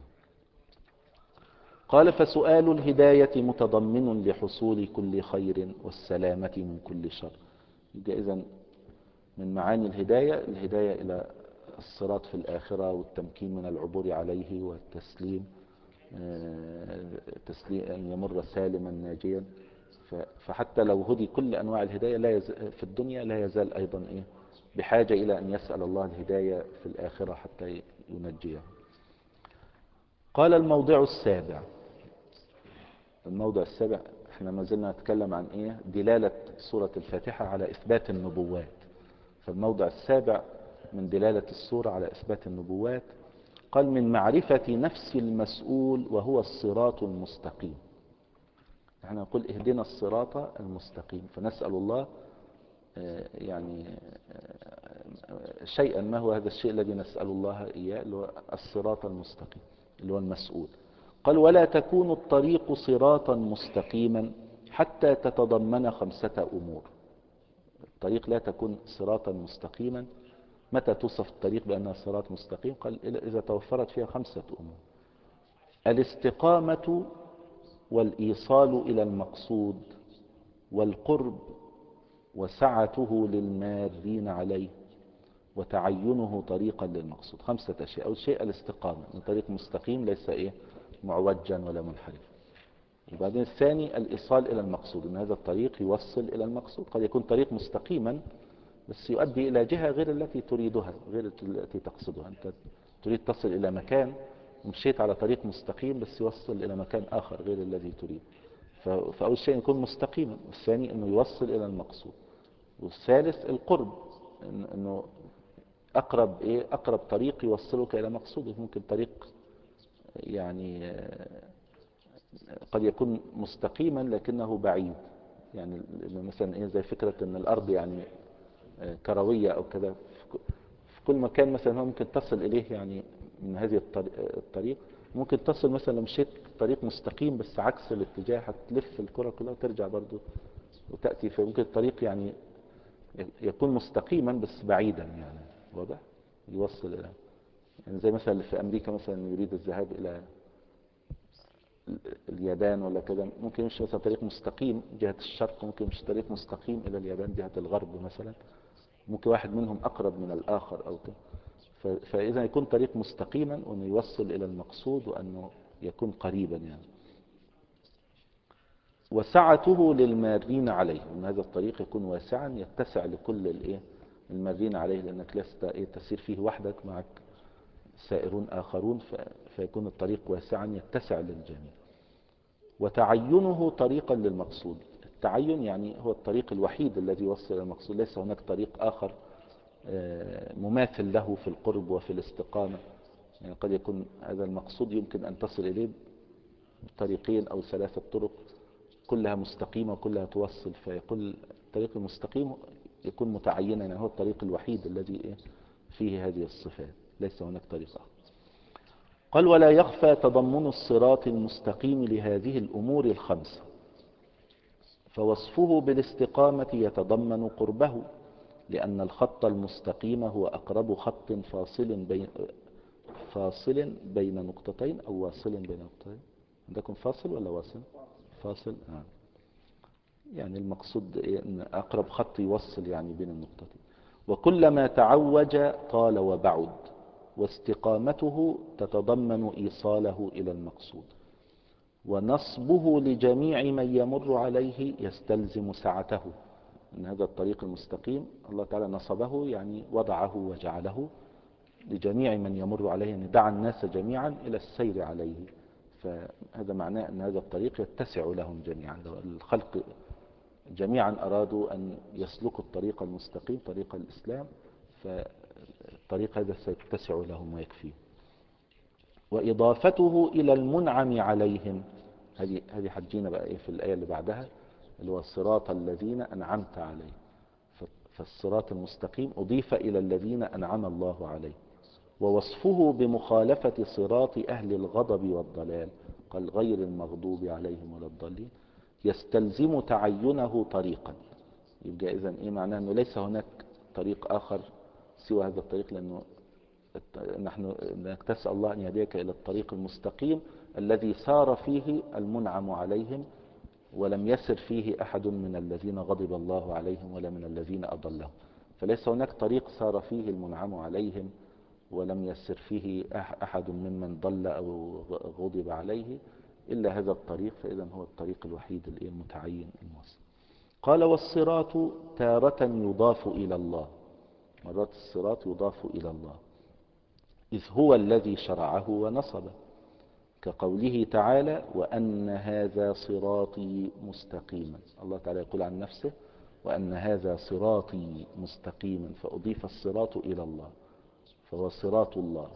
قال فسؤال الهداية متضمن لحصول كل خير والسلامة من كل شر. يبقى إذن من معاني الهداية الهداية إلى الصراط في الآخرة والتمكين من العبور عليه والتسليم، آه، تسليم أن يمر سالما ناجيا. ف- فحتى لو هدي كل أنواع الهداية لا يز... في الدنيا لا يزال أيضا إيه بحاجة إلى أن يسأل الله الهداية في الآخرة حتى ينجيه. قال الموضع السابع. الموضع السابع احنا ما زلنا نتكلم عن ايه دلالة سورة الفاتحة على اثبات النبوات. فالموضع السابع من دلالة السورة على اثبات النبوات قال من معرفة نفس المسؤول وهو الصراط المستقيم. احنا نقول اهدنا الصراط المستقيم، فنسأل الله آه، يعني آه، شيئا. ما هو هذا الشيء الذي نسأل الله إياه؟ اللي هو الصراط المستقيم اللي هو المسؤول. قال ولا تكون الطريق صراطا مستقيما حتى تتضمن خمسة أمور. الطريق لا تكون صراطا مستقيما. متى توصف الطريق بأنها صراط مستقيم؟ قال إذا توفرت فيها خمسة أمور: الاستقامة والإيصال إلى المقصود والقرب وسعته للمارين عليه وتعينه طريقا للمقصود. خمسة أشياء. أول شيء الاستقامة، من طريق مستقيم ليس إيه معوجا ولا منحرف. وبعدين الثاني الإيصال إلى المقصود، أن هذا الطريق يوصل إلى المقصود. قد يكون طريق مستقيما بس يؤدي إلى جهة غير التي تريدها، غير التي تقصدها. أنت تريد تصل إلى مكان ومشيت على طريق مستقيم بس يوصل إلى مكان آخر غير الذي تريد. ف- فأول شيء يكون مستقيما، والثاني أنه يوصل إلى المقصود، والثالث القرب، إن- أنه أقرب إيه أقرب طريق يوصلك إلى مقصودك. ممكن طريق يعني آه، قد يكون مستقيما لكنه بعيد، يعني مثلا إيه زي فكرة أن الأرض يعني آه، كروية أو كذا. في ك- في كل مكان مثلا هو ممكن تصل إليه يعني من هذه الطريق, الطريق ممكن تصل مثلا لو مشيت طريق مستقيم بس عكس الاتجاه هتلف الكرة كلها وترجع برضو وتأتي. فممكن الطريق يعني يكون مستقيما بس بعيدا، يعني واضح يوصل إلى، يعني زي مثلا اللي في أمريكا مثلا يريد الذهاب إلى اليابان ولا كذا، ممكن يمشي مثلا طريق مستقيم جهة الشرق، ممكن يمشي طريق مستقيم إلى اليابان جهة الغرب مثلا. ممكن واحد منهم أقرب من الآخر أو كده. ف- فإذا يكون طريق مستقيما وأنه يوصل إلى المقصود وأنه يكون قريبا يعني. وسعته للمارين عليه، وأن هذا الطريق يكون واسعا يتسع لكل الإيه المارين عليه، لأنك لست إيه تسير فيه وحدك، معك سائرون آخرون، فيكون الطريق واسعا يتسع للجميع. وتعينه طريقا للمقصود، التعين يعني هو الطريق الوحيد الذي يوصل إلى المقصود، ليس هناك طريق آخر مماثل له في القرب وفي الاستقامة. يعني قد يكون هذا المقصود يمكن أن تصل إليه بطريقين أو ثلاثة طرق كلها مستقيمة وكلها توصل، فيقول الطريق المستقيم يكون متعينا، يعني هو الطريق الوحيد الذي فيه هذه الصفات، ليس هناك طريق آخر. قال: ولا يخفى تضمن الصراط المستقيم لهذه الأمور الخمسة، فوصفه بالاستقامة يتضمن قربه، لأن الخط المستقيم هو أقرب خط فاصل بين فاصل بين نقطتين أو واصل بين نقطتين. عندكم فاصل ولا واصل؟ فاصل. آه. يعني المقصود إن أقرب خط يوصل يعني بين النقطتين. وكلما تعوج طال وبعد، واستقامته تتضمن إيصاله إلى المقصود. ونصبه لجميع من يمر عليه يستلزم سعته، إن هذا الطريق المستقيم الله تعالى نصبه، يعني وضعه وجعله لجميع من يمر عليه، يعني دعا الناس جميعا إلى السير عليه، فهذا معناه أن هذا الطريق يتسع لهم جميعا. لو الخلق جميعا أرادوا أن يسلكوا الطريق المستقيم طريق الإسلام، فالطريق هذا سيتسع لهم ويكفيه. وإضافته إلى المنعم عليهم، هذه هذه حجينا بقى إيه في الآية اللي بعدها، اللي هو الصراط الذين أنعمت عليهم. فالصراط المستقيم أضيف إلى الذين أنعم الله عليهم. ووصفه بمخالفة صراط أهل الغضب والضلال، قال غير المغضوب عليهم ولا الضالين، يستلزم تعينه طريقا. يبقى إذن إيه معناه؟ أنه ليس هناك طريق آخر سوى هذا الطريق، لأنه نحن نسأل الله أن يهديك إلى الطريق المستقيم الذي سار فيه المنعم عليهم، ولم يسر فيه أحد من الذين غضب الله عليهم ولا من الذين أضلهم. فليس هناك طريق سار فيه المنعم عليهم ولم يسر فيه أحد ممن ضل أو غضب عليه إلا هذا الطريق، فإذا هو الطريق الوحيد المتعين الموصل. قال: والصراط تارة يضاف إلى الله، مرات الصراط يضاف إلى الله، إذ هو الذي شرعه ونصبه، كقوله تعالى: وأن هذا صراطي مستقيما. الله تعالى يقول عن نفسه: وأن هذا صراطي مستقيما، فأضيف الصراط إلى الله، فهو صراط الله.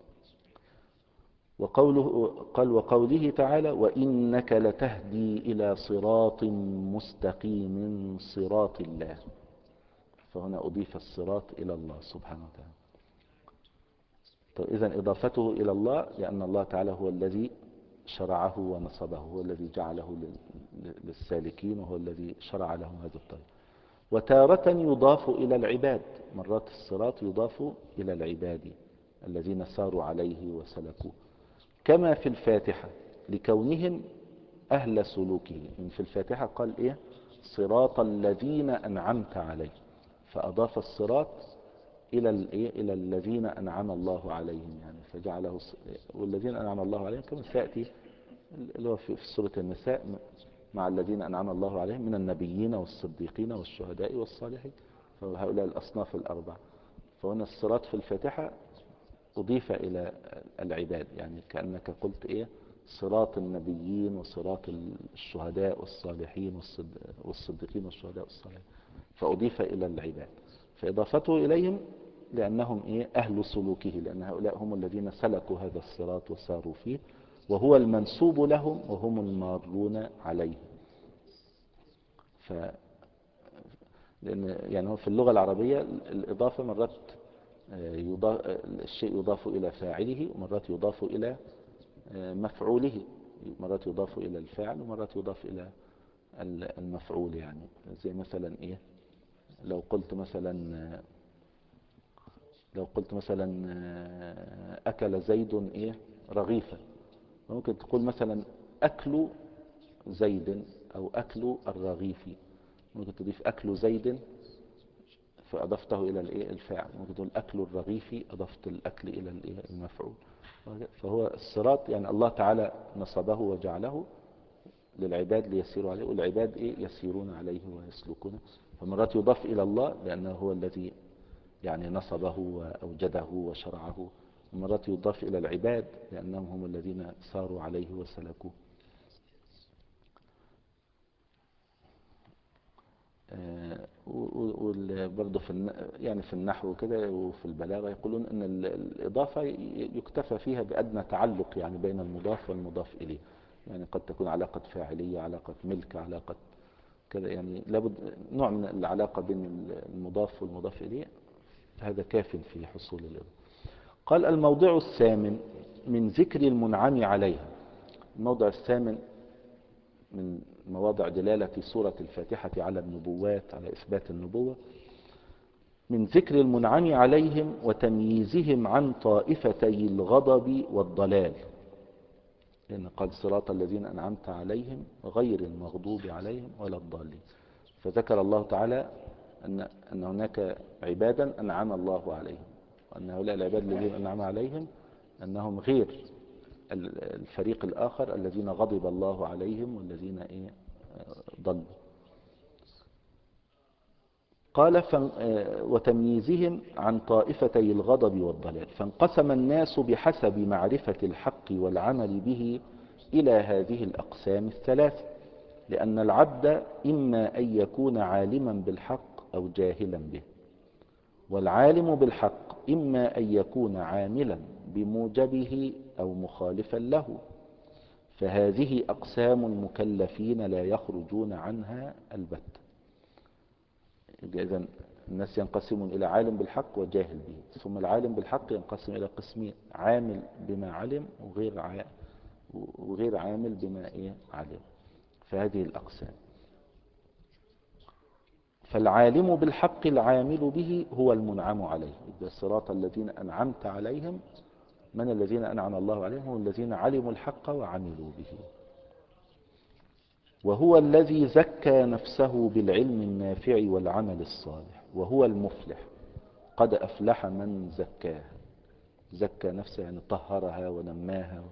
وقوله قال: وقوله تعالى: وإنك لتهدي إلى صراط مستقيم صراط الله، فهنا أضيف الصراط إلى الله سبحانه وتعالى. طيب إذن إضافته إلى الله لأن الله تعالى هو الذي شرعه ونصبه، هو الذي جعله للسالكين، وهو الذي شرع لهم هذا الطريق. وتارة يضاف إلى العباد، مرات الصراط يضاف إلى العباد الذين ساروا عليه وسلكوه، كما في الفاتحة لكونهم أهل سلوكه. من في الفاتحة قال إيه؟ صراط الذين أنعمت عليه، فأضاف الصراط إلى الإيه؟ إلى الذين أنعم الله عليهم، يعني فجعله والذين أنعم الله عليهم كما سيأتي اللي هو في سورة النساء: مع الذين أنعم الله عليهم من النبيين والصديقين والشهداء والصالحين، فهؤلاء الأصناف الأربع. فهنا الصراط في الفاتحة أضيف إلى العباد، يعني كأنك قلت إيه؟ صراط النبيين وصراط الشهداء والصالحين والصديقين والشهداء والصالحين، فأضيف إلى العباد. فإضافته إليهم لأنهم إيه؟ أهل سلوكه، لأن هؤلاء هم الذين سلكوا هذا الصراط وساروا فيه، وهو المنسوب لهم وهم المارون عليه. ف لأن يعني هو في اللغة العربية الإضافة مرات يضاف الشيء يضاف إلى فاعله، ومرات يضاف إلى مفعوله، مرات يضاف إلى الفاعل ومرات يضاف إلى المفعول. يعني زي مثلا إيه؟ لو قلت مثلا لو قلت مثلا أكل زيد إيه؟ رغيفا، ممكن تقول مثلا أكل زيد أو أكل الرغيف، ممكن تضيف أكل زيد فأضفته إلى الفاعل، ممكن تقول أكل الرغيف أضفت الأكل إلى المفعول. فهو الصراط يعني الله تعالى نصبه وجعله للعباد ليسيروا عليه، والعباد إيه؟ يسيرون عليه ويسلكونه. فمرات يضاف إلى الله لأنه هو الذي يعني نصبه وأوجده وشرعه، ومرات يضاف إلى العباد لأنهم هم الذين ساروا عليه وسلكوه. وبرضه في يعني في النحو كده وفي البلاغة يقولون أن الإضافة يكتفى فيها بأدنى تعلق يعني بين المضاف والمضاف إليه، يعني قد تكون علاقة فاعلية، علاقة ملك، علاقة كذا، يعني لابد نوع من العلاقة بين المضاف والمضاف إليه، هذا كاف في حصول الإضافة. قال الموضع الثامن من ذكر المنعم عليها. الموضع الثامن من مواضع دلالة سورة الفاتحة على النبوات، على إثبات النبوة، من ذكر المنعم عليهم وتمييزهم عن طائفتي الغضب والضلال، لأن قال صراط الذين أنعمت عليهم غير المغضوب عليهم ولا الضالين. فذكر الله تعالى أن, أن هناك عبادا أنعم الله عليهم، وأن هؤلاء العباد الذين أنعم عليهم أنهم غير الفريق الآخر الذين غضب الله عليهم والذين إيه ضلوا. قال وتمييزهم عن طائفتي الغضب والضلال، فانقسم الناس بحسب معرفة الحق والعمل به إلى هذه الأقسام الثلاث، لأن العبد إما أن يكون عالما بالحق أو جاهلا به، والعالم بالحق إما أن يكون عاملا بموجبه أو مخالفا له، فهذه أقسام المكلفين لا يخرجون عنها البتة. إذن الناس ينقسمون إلى عالم بالحق وجاهل به، ثم العالم بالحق ينقسم إلى قسمين: عامل بما علم وغير ع... وغير عامل بما إيه علم. فهذه الأقسام. فالعالم بالحق العامل به هو المنعم عليه. إذا صراط الذين أنعمت عليهم، من الذين أنعم الله عليهم؟ هم الذين علموا الحق وعملوا به. وهو الذي زكى نفسه بالعلم النافع والعمل الصالح، وهو المفلح. قد أفلح من زكاها. زكى نفسه يعني طهرها ونماها.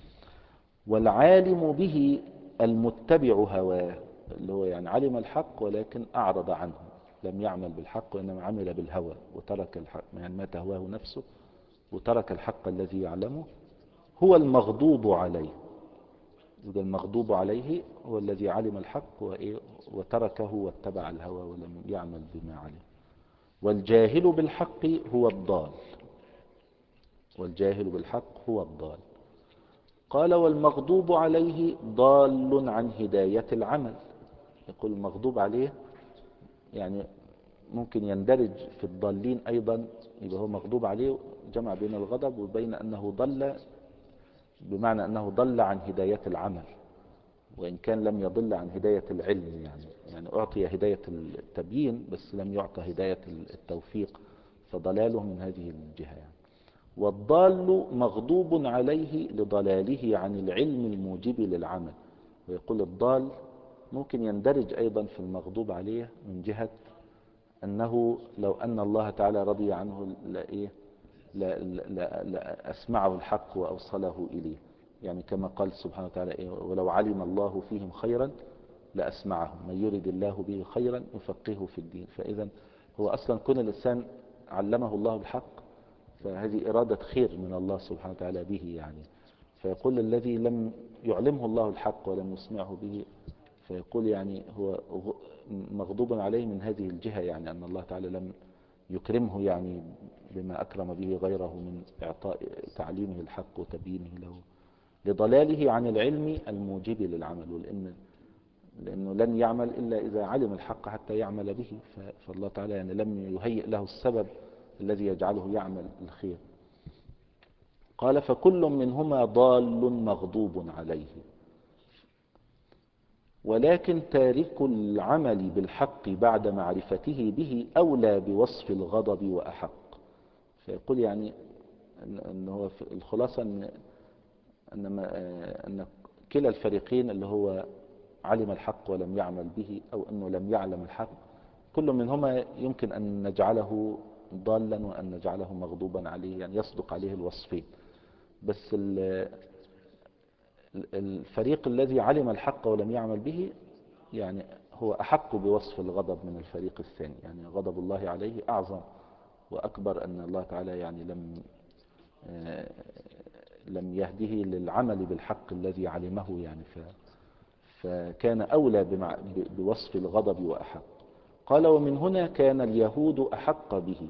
والعالم به المتبع هواه، اللي هو يعني علم الحق ولكن أعرض عنه، لم يعمل بالحق وإنما عمل بالهوى وترك الحق، يعني ما تهواه نفسه وترك الحق الذي يعلمه. هو المغضوب عليه. إذا المغضوب عليه هو الذي علم الحق وتركه واتبع الهوى ولم يعمل بما علم. والجاهل بالحق هو الضال. والجاهل بالحق هو الضال. قال والمغضوب عليه ضال عن هداية العمل. يقول المغضوب عليه يعني ممكن يندرج في الضالين أيضا، يبقى هو مغضوب عليه جمع بين الغضب وبين أنه ضل، بمعنى أنه ضل عن هداية العمل، وإن كان لم يضل عن هداية العلم، يعني يعني أعطي هداية التبيين بس لم يعطى هداية التوفيق، فضلاله من هذه الجهة يعني. والضال مغضوب عليه لضلاله عن العلم الموجب للعمل. ويقول الضال ممكن يندرج أيضا في المغضوب عليه من جهة أنه لو أن الله تعالى رضي عنه لإيه لا لا لا أسمعه الحق وأوصله إليه، يعني كما قال سبحانه وتعالى إيه ولو علم الله فيهم خيرا لأسمعهم من يرد الله به خيرا يفقهه في الدين. فإذا هو أصلا كون الإنسان علمه الله الحق فهذه إرادة خير من الله سبحانه وتعالى به يعني. فيقول الذي لم يعلمه الله الحق ولم يسمعه به، فيقول يعني هو مغضوب عليه من هذه الجهة، يعني أن الله تعالى لم يكرمه يعني بما أكرم به غيره من إعطاء تعليمه الحق وتبيينه له، لضلاله عن العلم الموجب للعمل. ولأن لأنه لن يعمل إلا إذا علم الحق حتى يعمل به، فالله تعالى يعني لم يهيئ له السبب الذي يجعله يعمل الخير. قال فكل منهما ضال مغضوب عليه، ولكن تارك العمل بالحق بعد معرفته به أولى بوصف الغضب وأحق. فيقول يعني أن هو في الخلاصة أن, أن, أن كلا الفريقين اللي هو علم الحق ولم يعمل به أو أنه لم يعلم الحق، كل منهما يمكن أن نجعله ضالا وأن نجعله مغضوبا عليه، يعني يصدق عليه الوصفين. بس الفريق الذي علم الحق ولم يعمل به يعني هو أحق بوصف الغضب من الفريق الثاني، يعني غضب الله عليه أعظم وأكبر أن الله تعالى يعني لم لم يهده للعمل بالحق الذي علمه يعني ف فكان أولى بمع... بوصف الغضب وأحق. قال ومن هنا كان اليهود أحق به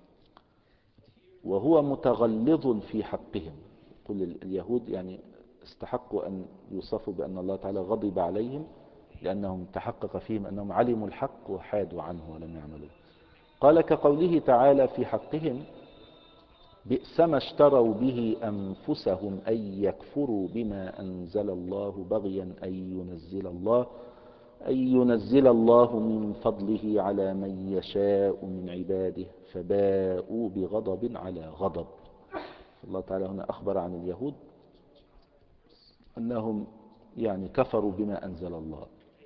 وهو متغلظ في حقهم. كل اليهود يعني استحقوا أن يوصفوا بأن الله تعالى غضب عليهم لأنهم تحقق فيهم أنهم علموا الحق وحادوا عنه ولم يعملوا. قال كقوله تعالى في حقهم بئس ما اشتروا به أنفسهم أن يكفروا بما أنزل الله بغيا أن ينزل الله أن ينزل الله من فضله على من يشاء من عباده فباءوا بغضب على غضب. الله تعالى هنا أخبر عن اليهود أنهم يعني كفروا بما أنزل الله،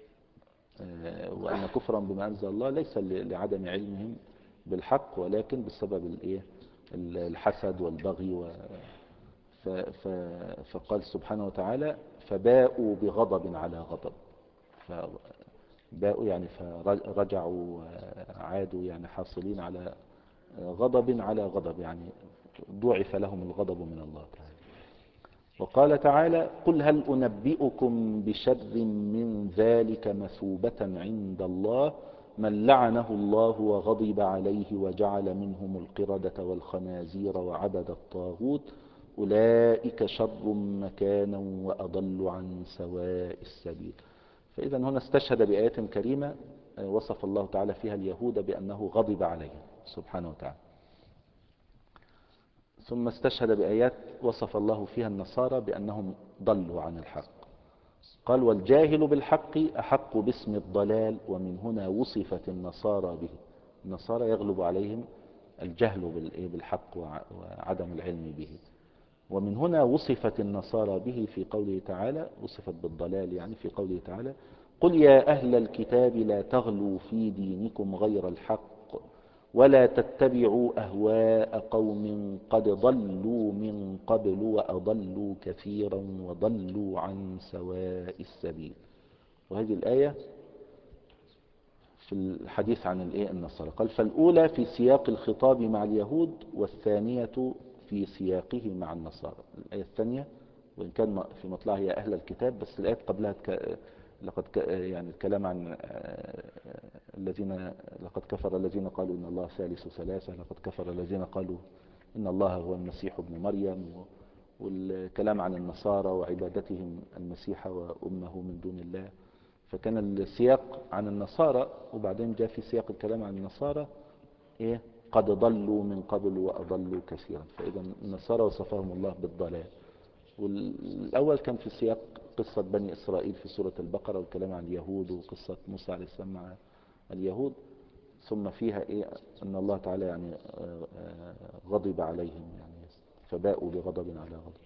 وأن كفرا بما أنزل الله ليس لعدم علمهم بالحق ولكن بسبب الإيه الحسد والبغي و ف... ف... فقال سبحانه وتعالى فباءوا بغضب على غضب. فباءوا يعني فرجعوا عادوا يعني حاصلين على غضب على غضب، يعني ضعف لهم الغضب من الله تعالى. وقال تعالى قل هل أنبئكم بشر من ذلك مثوبة عند الله من لعنه الله وغضب عليه وجعل منهم القردة والخنازير وعبد الطاغوت أولئك شر مكانا وأضل عن سواء السبيل. فإذا هنا استشهد بآيات كريمة وصف الله تعالى فيها اليهود بأنه غضب عليهم سبحانه وتعالى، ثم استشهد بآيات وصف الله فيها النصارى بأنهم ضلوا عن الحق. قال والجاهل بالحق أحق باسم الضلال ومن هنا وصفت النصارى به. النصارى يغلب عليهم الجهل بالحق وعدم العلم به، ومن هنا وصفت النصارى به في قوله تعالى، وصفت بالضلال يعني في قوله تعالى قل يا أهل الكتاب لا تغلوا في دينكم غير الحق ولا تتبعوا أهواء قوم قد ضلوا من قبل وأضلوا كثيرا وضلوا عن سواء السبيل. وهذه الآية في الحديث عن الإيه النصارى. قال فالأولى في سياق الخطاب مع اليهود والثانية في سياقه مع النصارى. الآية الثانية وإن كان في مطلعها هي أهل الكتاب بس الآية قبلها ك... لقد ك... يعني الكلام عن الذين لقد كفر الذين قالوا إن الله ثالث ثلاثة، لقد كفر الذين قالوا إن الله هو المسيح ابن مريم، والكلام عن النصارى وعبادتهم المسيح وأمه من دون الله. فكان السياق عن النصارى وبعدين جاء في سياق الكلام عن النصارى إيه قد ضلوا من قبل وأضلوا كثيرا. فإذا النصارى وصفهم الله بالضلال. والأول كان في سياق قصة بني إسرائيل في سورة البقرة والكلام عن اليهود وقصة موسى عليه السلام مع اليهود، ثم فيها إيه أن الله تعالى يعني غضب عليهم يعني فباءوا بغضب على غضب.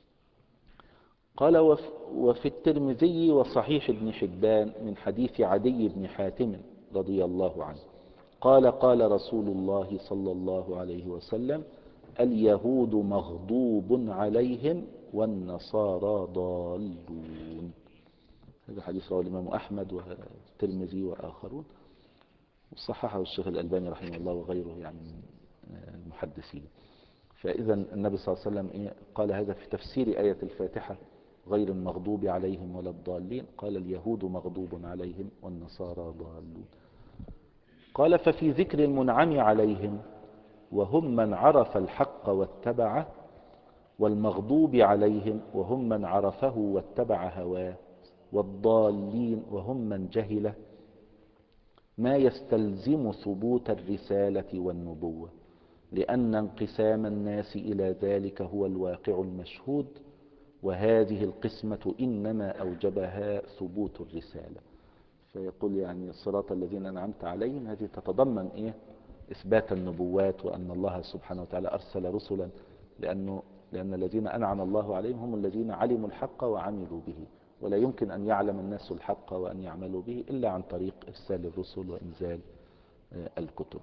قال وفي الترمذي وصحيح ابن حبان من حديث عدي بن حاتم رضي الله عنه قال قال رسول الله صلى الله عليه وسلم اليهود مغضوب عليهم والنصارى ضالون. هذا حديث رواه الإمام أحمد والترمذي وآخرون وصححه الشيخ الألباني رحمه الله وغيره يعني من المحدثين. فإذا النبي صلى الله عليه وسلم إيه قال هذا في تفسير آية الفاتحة غير المغضوب عليهم ولا الضالين، قال اليهود مغضوب عليهم والنصارى ضالون. قال ففي ذكر المنعم عليهم وهم من عرف الحق واتبعه والمغضوب عليهم وهم من عرفه واتبع هواه والضالين وهم من جهله ما يستلزم ثبوت الرسالة والنبوة، لأن انقسام الناس إلى ذلك هو الواقع المشهود، وهذه القسمة إنما أوجبها ثبوت الرسالة. فيقول يعني الصراط الذين أنعمت عليهم هذه تتضمن إيه إثبات النبوات وأن الله سبحانه وتعالى أرسل رسلا، لأنه لأن الذين أنعم الله عليهم هم الذين علموا الحق وعملوا به، ولا يمكن أن يعلم الناس الحق وأن يعملوا به إلا عن طريق إرسال الرسل وإنزال الكتب.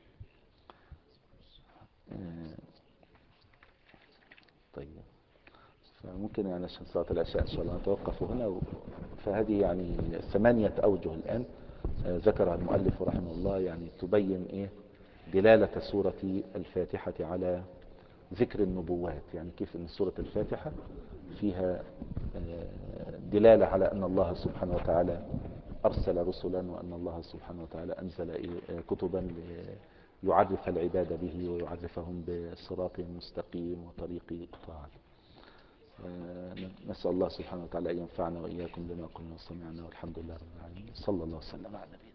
طيب فممكن يعني عشان صلاة العشاء إن شاء الله نتوقف هنا. فهذه يعني ثمانية أوجه الآن ذكرها المؤلف رحمه الله يعني تبين إيه دلالة سورة الفاتحة على ذكر النبوات، يعني كيف أن سورة الفاتحة فيها دلالة على أن الله سبحانه وتعالى أرسل رسلا، وأن الله سبحانه وتعالى أنزل كتبا ليعرف العباد به ويعرفهم بصراط مستقيم وطريق طاعة. نسأل الله سبحانه وتعالى أن ينفعنا وإياكم بما قلنا وسمعنا، والحمد لله رب العالمين. صلى الله وسلم على نبينا.